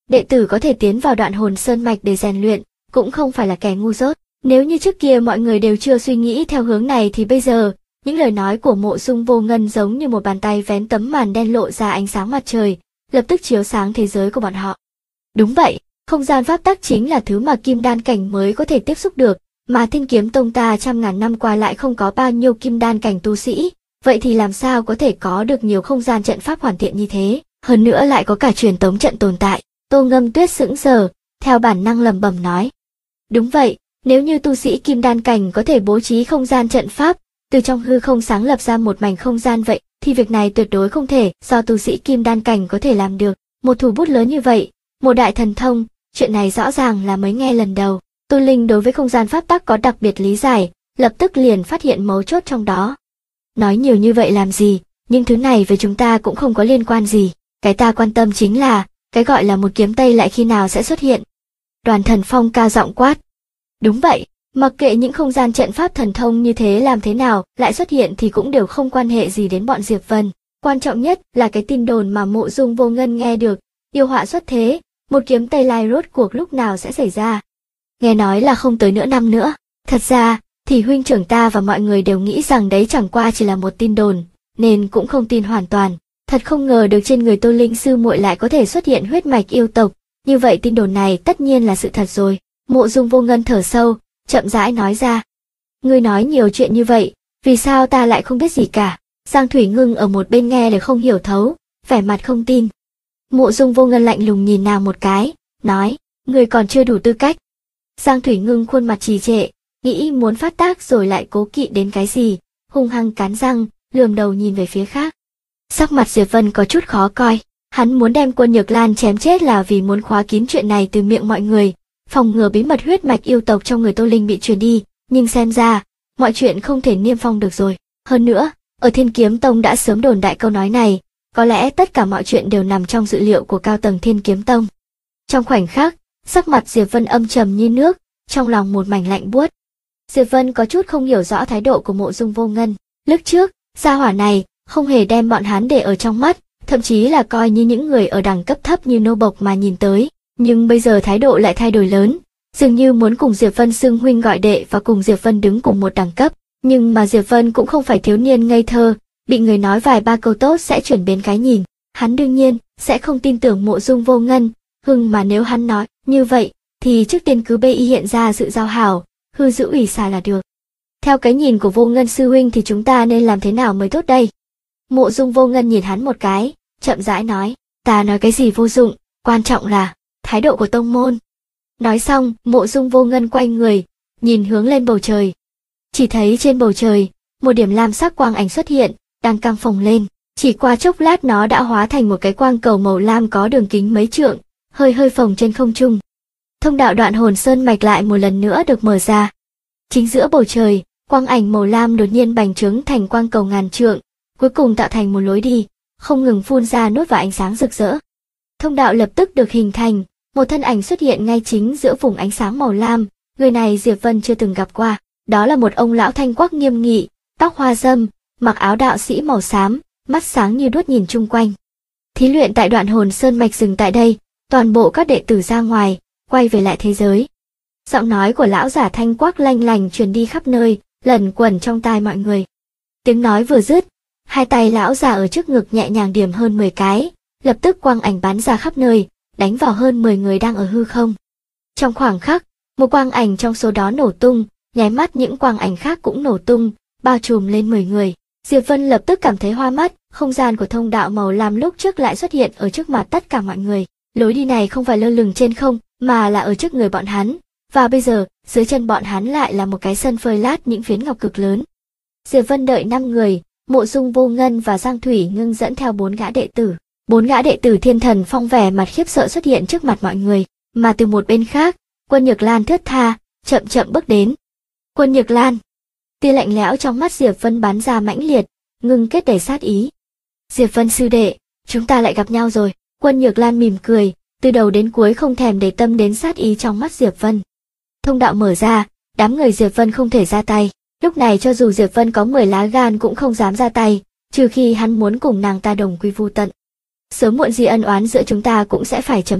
đệ tử có thể tiến vào Đoạn Hồn Sơn mạch để rèn luyện, cũng không phải là kẻ ngu dốt. Nếu như trước kia mọi người đều chưa suy nghĩ theo hướng này thì bây giờ, những lời nói của Mộ Dung Vô Ngân giống như một bàn tay vén tấm màn đen lộ ra ánh sáng mặt trời, lập tức chiếu sáng thế giới của bọn họ. Đúng vậy, không gian pháp tắc chính là thứ mà kim đan cảnh mới có thể tiếp xúc được, mà Thiên Kiếm Tông ta trăm ngàn năm qua lại không có bao nhiêu kim đan cảnh tu sĩ, vậy thì làm sao có thể có được nhiều không gian trận pháp hoàn thiện như thế, hơn nữa lại có cả truyền tống trận tồn tại. Tô Ngâm Tuyết sững sờ, theo bản năng lẩm bẩm nói. Đúng vậy, nếu như tu sĩ kim đan cảnh có thể bố trí không gian trận pháp, từ trong hư không sáng lập ra một mảnh không gian vậy, thì việc này tuyệt đối không thể do tu sĩ kim đan cảnh có thể làm được. Một thủ bút lớn như vậy, một đại thần thông, chuyện này rõ ràng là mới nghe lần đầu. Tô Linh đối với không gian pháp tắc có đặc biệt lý giải, lập tức liền phát hiện mấu chốt trong đó. Nói nhiều như vậy làm gì, nhưng thứ này với chúng ta cũng không có liên quan gì, cái ta quan tâm chính là, cái gọi là một kiếm tây lại khi nào sẽ xuất hiện. Đoàn Thần Phong cao giọng quát. Đúng vậy, mặc kệ những không gian trận pháp thần thông như thế làm thế nào lại xuất hiện thì cũng đều không quan hệ gì đến bọn Diệp Vân. Quan trọng nhất là cái tin đồn mà Mộ Dung Vô Ngân nghe được, yêu họa xuất thế, một kiếm tây lai rốt cuộc lúc nào sẽ xảy ra. Nghe nói là không tới nửa năm nữa. Thật ra, thì huynh trưởng ta và mọi người đều nghĩ rằng đấy chẳng qua chỉ là một tin đồn, nên cũng không tin hoàn toàn. Thật không ngờ được trên người Tô Linh sư muội lại có thể xuất hiện huyết mạch yêu tộc, như vậy tin đồn này tất nhiên là sự thật rồi. Mộ Dung Vô Ngân thở sâu, chậm rãi nói ra. Ngươi nói nhiều chuyện như vậy, vì sao ta lại không biết gì cả? Giang Thủy Ngưng ở một bên nghe để không hiểu thấu, vẻ mặt không tin. Mộ Dung Vô Ngân lạnh lùng nhìn nàng một cái, nói, ngươi còn chưa đủ tư cách. Giang Thủy Ngưng khuôn mặt trì trệ, nghĩ muốn phát tác rồi lại cố kỵ đến cái gì, hung hăng cắn răng, lườm đầu nhìn về phía khác. Sắc mặt Diệp Vân có chút khó coi, hắn muốn đem Quân Nhược Lan chém chết là vì muốn khóa kín chuyện này từ miệng mọi người, phòng ngừa bí mật huyết mạch yêu tộc trong người Tô Linh bị truyền đi, nhưng xem ra, mọi chuyện không thể niêm phong được rồi. Hơn nữa, ở Thiên Kiếm Tông đã sớm đồn đại câu nói này, có lẽ tất cả mọi chuyện đều nằm trong dự liệu của cao tầng Thiên Kiếm Tông. Trong khoảnh khắc, sắc mặt Diệp Vân âm trầm như nước, trong lòng một mảnh lạnh buốt. Diệp Vân có chút không hiểu rõ thái độ của Mộ Dung Vô Ngân. Lúc trước, gia hỏa này không hề đem bọn hắn để ở trong mắt, thậm chí là coi như những người ở đẳng cấp thấp như nô bộc mà nhìn tới. Nhưng bây giờ thái độ lại thay đổi lớn, dường như muốn cùng Diệp Vân xưng huynh gọi đệ và cùng Diệp Vân đứng cùng một đẳng cấp. Nhưng mà Diệp Vân cũng không phải thiếu niên ngây thơ, bị người nói vài ba câu tốt sẽ chuyển biến cái nhìn. Hắn đương nhiên sẽ không tin tưởng Mộ Dung Vô Ngân, mà nếu hắn nói như vậy, thì trước tiên cứ bê y hiện ra sự giao hảo, hư giữ ủy xà là được. Theo cái nhìn của Vô Ngân sư huynh thì chúng ta nên làm thế nào mới tốt đây? Mộ Dung Vô Ngân nhìn hắn một cái, chậm rãi nói, ta nói cái gì vô dụng, quan trọng là thái độ của tông môn. Nói xong, Mộ Dung Vô Ngân quay người, nhìn hướng lên bầu trời. Chỉ thấy trên bầu trời, một điểm lam sắc quang ảnh xuất hiện, đang căng phồng lên. Chỉ qua chốc lát nó đã hóa thành một cái quang cầu màu lam có đường kính mấy trượng, hơi hơi phồng trên không trung. Thông đạo Đoạn Hồn Sơn mạch lại một lần nữa được mở ra. Chính giữa bầu trời, quang ảnh màu lam đột nhiên bành trướng thành quang cầu ngàn trượng, cuối cùng tạo thành một lối đi, không ngừng phun ra nốt vào ánh sáng rực rỡ. Thông đạo lập tức được hình thành, một thân ảnh xuất hiện ngay chính giữa vùng ánh sáng màu lam, người này Diệp Vân chưa từng gặp qua, đó là một ông lão thanh quắc nghiêm nghị, tóc hoa râm, mặc áo đạo sĩ màu xám, mắt sáng như đuốc nhìn chung quanh. Thí luyện tại Đoạn Hồn Sơn mạch dừng tại đây, toàn bộ các đệ tử ra ngoài, quay về lại thế giới. Giọng nói của lão giả thanh quắc lanh lành truyền đi khắp nơi, lẩn quẩn trong tai mọi người. Tiếng nói vừa dứt, hai tay lão giả ở trước ngực nhẹ nhàng điểm hơn 10 cái, lập tức quang ảnh bắn ra khắp nơi, đánh vào hơn 10 người đang ở hư không. Trong khoảng khắc, một quang ảnh trong số đó nổ tung, nháy mắt những quang ảnh khác cũng nổ tung, bao trùm lên 10 người. Diệp Vân lập tức cảm thấy hoa mắt, không gian của thông đạo màu lam lúc trước lại xuất hiện ở trước mặt tất cả mọi người. Lối đi này không phải lơ lửng trên không, mà là ở trước người bọn hắn, và bây giờ, dưới chân bọn hắn lại là một cái sân phơi lát những phiến ngọc cực lớn. Diệp Vân đợi 5 người, Mộ Dung Vô Ngân và Giang Thủy Ngưng dẫn theo 4 gã đệ tử. 4 gã đệ tử Thiên Thần Phong vẻ mặt khiếp sợ xuất hiện trước mặt mọi người, mà từ một bên khác, Quân Nhược Lan thướt tha, chậm chậm bước đến. Quân Nhược Lan. Tia lạnh lẽo trong mắt Diệp Vân bắn ra mãnh liệt, ngưng kết đầy sát ý. Diệp Vân sư đệ, chúng ta lại gặp nhau rồi. Quân Nhược Lan mỉm cười, từ đầu đến cuối không thèm để tâm đến sát ý trong mắt Diệp Vân. Thông đạo mở ra, đám người Diệp Vân không thể ra tay. Lúc này cho dù Diệp Vân có 10 lá gan cũng không dám ra tay, trừ khi hắn muốn cùng nàng ta đồng quy vu tận. Sớm muộn gì ân oán giữa chúng ta cũng sẽ phải chấm dứt.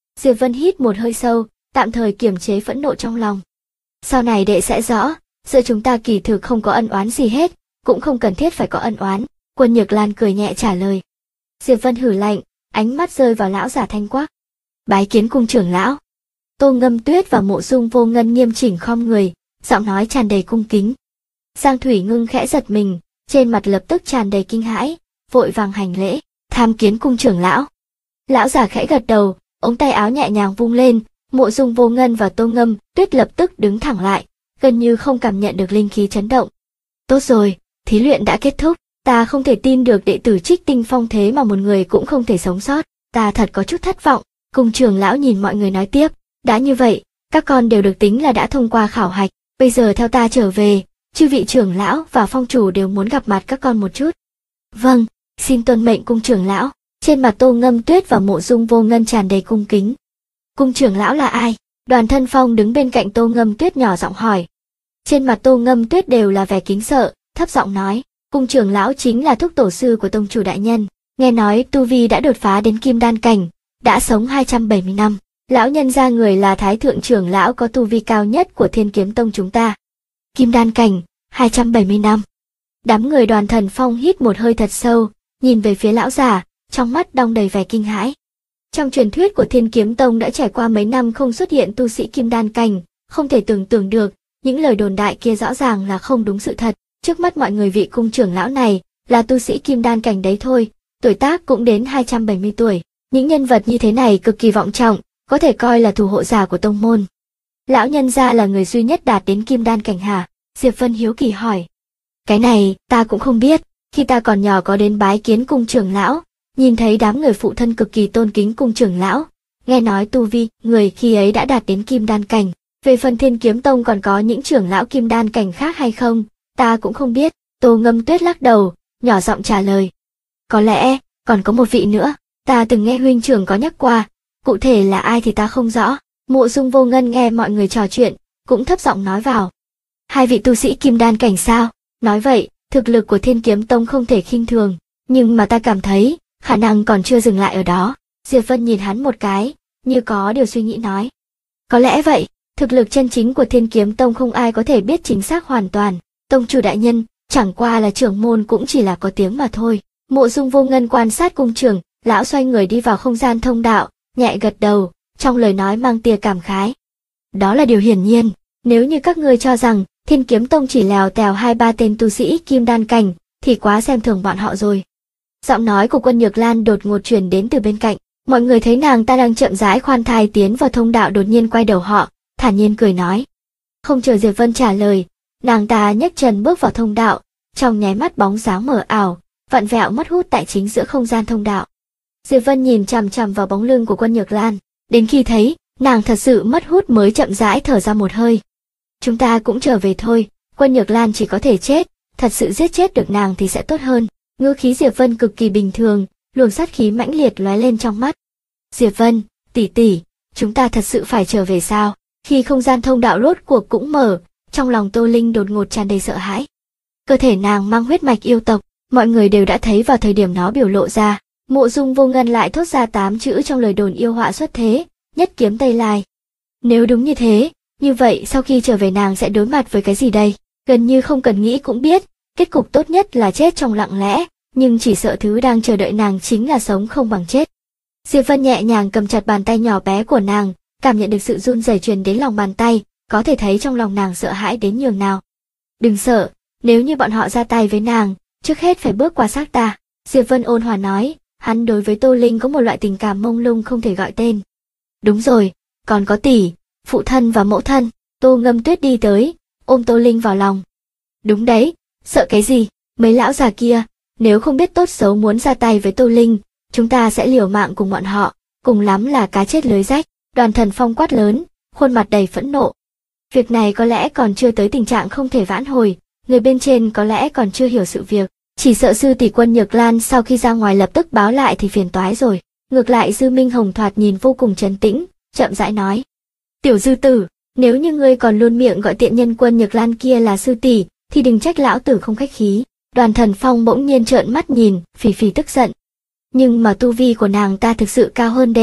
Diệp Vân hít một hơi sâu, tạm thời kiềm chế phẫn nộ trong lòng. Sau này đệ sẽ rõ, giữa chúng ta kỳ thực không có ân oán gì hết, cũng không cần thiết phải có ân oán. Quân Nhược Lan cười nhẹ trả lời. Diệp Vân hử lạnh, ánh mắt rơi vào lão giả thanh quắc. Bái kiến cung trưởng lão. Tô Ngâm Tuyết và Mộ Dung Vô Ngân nghiêm chỉnh khom người, giọng nói tràn đầy cung kính. Giang Thủy Ngưng khẽ giật mình, trên mặt lập tức tràn đầy kinh hãi, vội vàng hành lễ, tham kiến cung trưởng lão. Lão giả khẽ gật đầu, ống tay áo nhẹ nhàng vung lên, Mộ Dung Vô Ngân và Tô Ngâm Tuyết lập tức đứng thẳng lại, gần như không cảm nhận được linh khí chấn động. Tốt rồi, thí luyện đã kết thúc, ta không thể tin được đệ tử Trích Tinh Phong thế mà một người cũng không thể sống sót, ta thật có chút thất vọng. Cung trưởng lão nhìn mọi người nói tiếp, đã như vậy, các con đều được tính là đã thông qua khảo hạch, bây giờ theo ta trở về, chư vị trưởng lão và phong chủ đều muốn gặp mặt các con một chút. Vâng, xin tuân mệnh cung trưởng lão. Trên mặt Tô Ngâm Tuyết và Mộ Dung Vô Ngân tràn đầy cung kính. Cung trưởng lão là ai? Đoàn Thân Phong đứng bên cạnh Tô Ngâm Tuyết nhỏ giọng hỏi. Trên mặt Tô Ngâm Tuyết đều là vẻ kính sợ, thấp giọng nói, cung trưởng lão chính là thúc tổ sư của tông chủ đại nhân, nghe nói tu vi đã đột phá đến kim đan cảnh, đã sống 270 năm. Lão nhân gia người là thái thượng trưởng lão có tu vi cao nhất của Thiên Kiếm Tông chúng ta. Kim đan cảnh, 270 năm. Đám người Đoàn Thần Phong hít một hơi thật sâu, nhìn về phía lão già, trong mắt đong đầy vẻ kinh hãi. Trong truyền thuyết của Thiên Kiếm Tông đã trải qua mấy năm không xuất hiện tu sĩ kim đan cảnh, không thể tưởng tượng được, những lời đồn đại kia rõ ràng là không đúng sự thật. Trước mắt mọi người vị cung trưởng lão này là tu sĩ kim đan cảnh đấy thôi, tuổi tác cũng đến 270 tuổi. Những nhân vật như thế này cực kỳ vọng trọng, có thể coi là thủ hộ giả của tông môn. Lão nhân gia là người duy nhất đạt đến kim đan cảnh hả? Diệp Vân hiếu kỳ hỏi. Cái này, ta cũng không biết, khi ta còn nhỏ có đến bái kiến cung trưởng lão, nhìn thấy đám người phụ thân cực kỳ tôn kính cung trưởng lão, nghe nói tu vi, người khi ấy đã đạt đến kim đan cảnh. Về phần Thiên Kiếm Tông còn có những trưởng lão kim đan cảnh khác hay không, ta cũng không biết. Tô Ngâm Tuyết lắc đầu, nhỏ giọng trả lời. Có lẽ, còn có một vị nữa, ta từng nghe huynh trưởng có nhắc qua, cụ thể là ai thì ta không rõ. Mộ Dung Vô Ngân nghe mọi người trò chuyện, cũng thấp giọng nói vào. Hai vị tu sĩ kim đan cảnh sao? Nói vậy, thực lực của Thiên Kiếm Tông không thể khinh thường, nhưng mà ta cảm thấy, khả năng còn chưa dừng lại ở đó. Diệp Vân nhìn hắn một cái, như có điều suy nghĩ nói. Có lẽ vậy, thực lực chân chính của Thiên Kiếm Tông không ai có thể biết chính xác hoàn toàn. Tông chủ đại nhân, chẳng qua là trưởng môn cũng chỉ là có tiếng mà thôi. Mộ Dung Vô Ngân quan sát cung trưởng, lão xoay người đi vào không gian thông đạo, nhẹ gật đầu, trong lời nói mang tia cảm khái. Đó là điều hiển nhiên, nếu như các ngươi cho rằng Thiên Kiếm Tông chỉ lèo tèo 2-3 tên tu sĩ kim đan cảnh, thì quá xem thường bọn họ rồi. Giọng nói của Quân Nhược Lan đột ngột truyền đến từ bên cạnh, mọi người thấy nàng ta đang chậm rãi khoan thai tiến vào thông đạo đột nhiên quay đầu họ, thản nhiên cười nói. Không chờ Diệp Vân trả lời, nàng ta nhấc chân bước vào thông đạo, trong nháy mắt bóng dáng mờ ảo, vặn vẹo mất hút tại chính giữa không gian thông đạo. Diệp Vân nhìn chằm chằm vào bóng lưng của Quân Nhược Lan, đến khi thấy nàng thật sự mất hút mới chậm rãi thở ra một hơi. Chúng ta cũng trở về thôi, Quân Nhược Lan chỉ có thể chết, thật sự giết chết được nàng thì sẽ tốt hơn. Ngữ khí Diệp Vân cực kỳ bình thường, luồng sát khí mãnh liệt lóe lên trong mắt. Diệp Vân, tỷ tỷ, chúng ta thật sự phải trở về sao? Khi không gian thông đạo rốt cuộc cũng mở, trong lòng Tô Linh đột ngột tràn đầy sợ hãi. Cơ thể nàng mang huyết mạch yêu tộc, mọi người đều đã thấy vào thời điểm nó biểu lộ ra. Mộ Dung Vô Ngân lại thốt ra 8 chữ trong lời đồn yêu họa xuất thế, nhất kiếm Tây Lai. Nếu đúng như thế, như vậy sau khi trở về nàng sẽ đối mặt với cái gì đây? Gần như không cần nghĩ cũng biết, kết cục tốt nhất là chết trong lặng lẽ, nhưng chỉ sợ thứ đang chờ đợi nàng chính là sống không bằng chết. Diệp Vân nhẹ nhàng cầm chặt bàn tay nhỏ bé của nàng, cảm nhận được sự run rẩy truyền đến lòng bàn tay, có thể thấy trong lòng nàng sợ hãi đến nhường nào. Đừng sợ, nếu như bọn họ ra tay với nàng, trước hết phải bước qua xác ta. Diệp Vân ôn hòa nói, hắn đối với Tô Linh có một loại tình cảm mông lung không thể gọi tên. Đúng rồi, còn có tỷ, phụ thân và mẫu thân. Tô Ngâm Tuyết đi tới, ôm Tô Linh vào lòng. Đúng đấy, sợ cái gì, mấy lão già kia, nếu không biết tốt xấu muốn ra tay với Tô Linh, chúng ta sẽ liều mạng cùng bọn họ, cùng lắm là cá chết lưới rách. Đoàn Thần Phong quát lớn, khuôn mặt đầy phẫn nộ. Việc này có lẽ còn chưa tới tình trạng không thể vãn hồi, người bên trên có lẽ còn chưa hiểu sự việc, chỉ sợ sư tỷ Quân Nhược Lan sau khi ra ngoài lập tức báo lại thì phiền toái rồi. Ngược lại Dư Minh Hồng thoạt nhìn vô cùng trấn tĩnh, chậm rãi nói. Tiểu Dư tử, nếu như ngươi còn luôn miệng gọi tiện nhân Quân Nhược Lan kia là sư tỷ, thì đừng trách lão tử không khách khí. Đoàn Thần Phong bỗng nhiên trợn mắt nhìn, phì phì tức giận. Nhưng mà tu vi của nàng ta thực sự cao hơn đệ,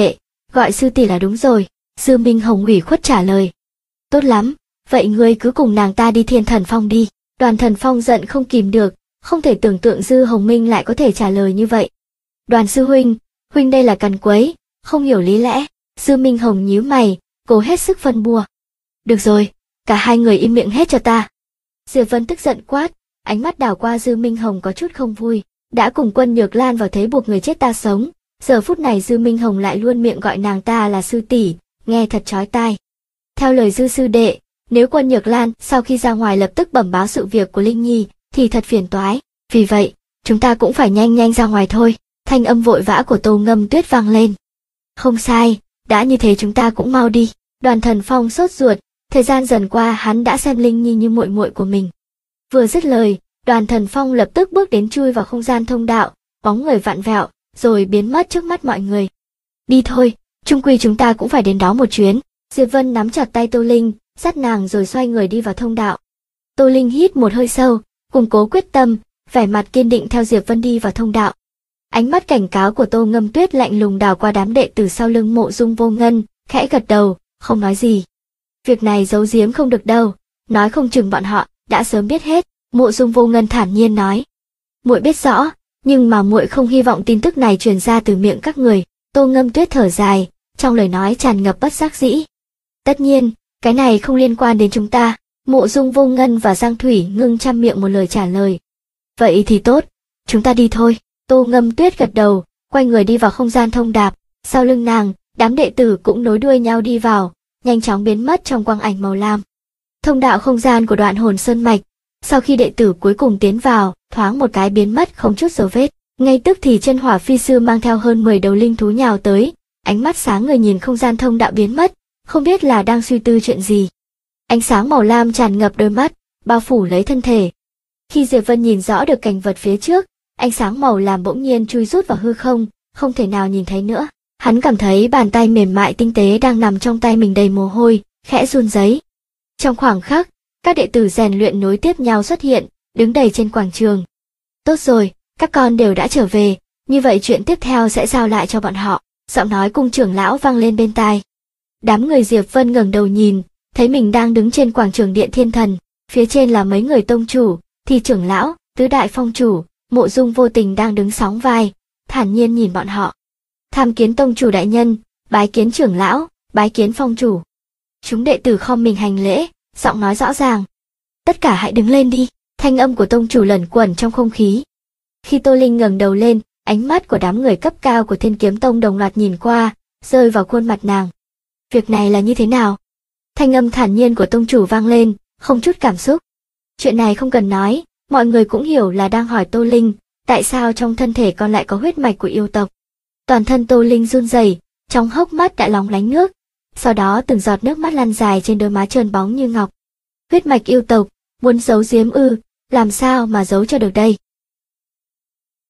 gọi sư tỷ là đúng rồi, Dư Minh Hồng ủy khuất trả lời. Tốt lắm, vậy ngươi cứ cùng nàng ta đi Thiên Thần Phong đi. Đoàn Thần Phong giận không kìm được, không thể tưởng tượng Dư Hồng Minh lại có thể trả lời như vậy. Đoàn sư huynh đây là cằn quấy, không hiểu lý lẽ. Dư Minh Hồng nhíu mày, cố hết sức phân bua. Được rồi, cả hai người im miệng hết cho ta. Diệp Vân tức giận quát, ánh mắt đảo qua Dư Minh Hồng có chút không vui. Đã cùng Quân Nhược Lan vào thế buộc người chết ta sống, giờ phút này Dư Minh Hồng lại luôn miệng gọi nàng ta là sư tỷ, nghe thật chói tai. Theo lời Dư sư đệ, nếu Quân Nhược Lan sau khi ra ngoài lập tức bẩm báo sự việc của Linh Nhi, thì thật phiền toái. Vì vậy, chúng ta cũng phải nhanh nhanh ra ngoài thôi. Thanh âm vội vã của Tô Ngâm Tuyết vang lên. Không sai, đã như thế chúng ta cũng mau đi. Đoàn Thần Phong sốt ruột, thời gian dần qua hắn đã xem Linh Nhi như muội muội của mình. Vừa dứt lời, Đoàn Thần Phong lập tức bước đến chui vào không gian thông đạo, bóng người vặn vẹo, rồi biến mất trước mắt mọi người. Đi thôi, chung quy chúng ta cũng phải đến đó một chuyến. Diệp Vân nắm chặt tay Tô Linh, dắt nàng rồi xoay người đi vào thông đạo. Tô Linh hít một hơi sâu, củng cố quyết tâm, vẻ mặt kiên định theo Diệp Vân đi vào thông đạo. Ánh mắt cảnh cáo của Tô Ngâm Tuyết lạnh lùng đảo qua đám đệ tử sau lưng Mộ Dung Vô Ngân, khẽ gật đầu, không nói gì. Việc này giấu giếm không được đâu, nói không chừng bọn họ đã sớm biết hết. Mộ Dung Vô Ngân thản nhiên nói. Muội biết rõ, nhưng mà muội không hy vọng tin tức này truyền ra từ miệng các người. Tô Ngâm Tuyết thở dài, trong lời nói tràn ngập bất đắc dĩ. Tất nhiên, cái này không liên quan đến chúng ta. Mộ Dung Vô Ngân và Giang Thủy ngưng trăm miệng một lời trả lời. Vậy thì tốt, chúng ta đi thôi. Tô Ngâm Tuyết gật đầu, quay người đi vào không gian thông đạp. Sau lưng nàng, đám đệ tử cũng nối đuôi nhau đi vào, nhanh chóng biến mất trong quang ảnh màu lam. Thông đạo không gian của Đoạn Hồn Sơn Mạch. Sau khi đệ tử cuối cùng tiến vào, thoáng một cái biến mất không chút dấu vết. Ngay tức thì Chân Hỏa Phi Sư mang theo hơn 10 đầu linh thú nhào tới, ánh mắt sáng người nhìn không gian thông đạo biến mất, không biết là đang suy tư chuyện gì. Ánh sáng màu lam tràn ngập đôi mắt, bao phủ lấy thân thể. Khi Diệp Vân nhìn rõ được cảnh vật phía trước, ánh sáng màu lam bỗng nhiên chui rút vào hư không, không thể nào nhìn thấy nữa. Hắn cảm thấy bàn tay mềm mại tinh tế đang nằm trong tay mình đầy mồ hôi, khẽ run rẩy. Trong khoảng khắc, các đệ tử rèn luyện nối tiếp nhau xuất hiện, đứng đầy trên quảng trường. Tốt rồi, các con đều đã trở về, như vậy chuyện tiếp theo sẽ giao lại cho bọn họ. Giọng nói cung trưởng lão vang lên bên tai. Đám người Diệp Vân ngẩng đầu nhìn, thấy mình đang đứng trên quảng trường Điện Thiên Thần, phía trên là mấy người tông chủ, thì trưởng lão, tứ đại phong chủ, Mộ Dung Vô Tình đang đứng sóng vai, thản nhiên nhìn bọn họ. Tham kiến tông chủ đại nhân, bái kiến trưởng lão, bái kiến phong chủ. Chúng đệ tử khom mình hành lễ, giọng nói rõ ràng. Tất cả hãy đứng lên đi, thanh âm của tông chủ lẩn quẩn trong không khí. Khi Tô Linh ngẩng đầu lên, ánh mắt của đám người cấp cao của Thiên Kiếm Tông đồng loạt nhìn qua, rơi vào khuôn mặt nàng. Việc này là như thế nào? Thanh âm thản nhiên của tông chủ vang lên, không chút cảm xúc. Chuyện này không cần nói, mọi người cũng hiểu là đang hỏi Tô Linh, tại sao trong thân thể con lại có huyết mạch của yêu tộc. Toàn thân Tô Linh run rẩy, trong hốc mắt đã lóng lánh nước, sau đó từng giọt nước mắt lăn dài trên đôi má trơn bóng như ngọc. Huyết mạch yêu tộc, muốn giấu giếm ư, làm sao mà giấu cho được đây?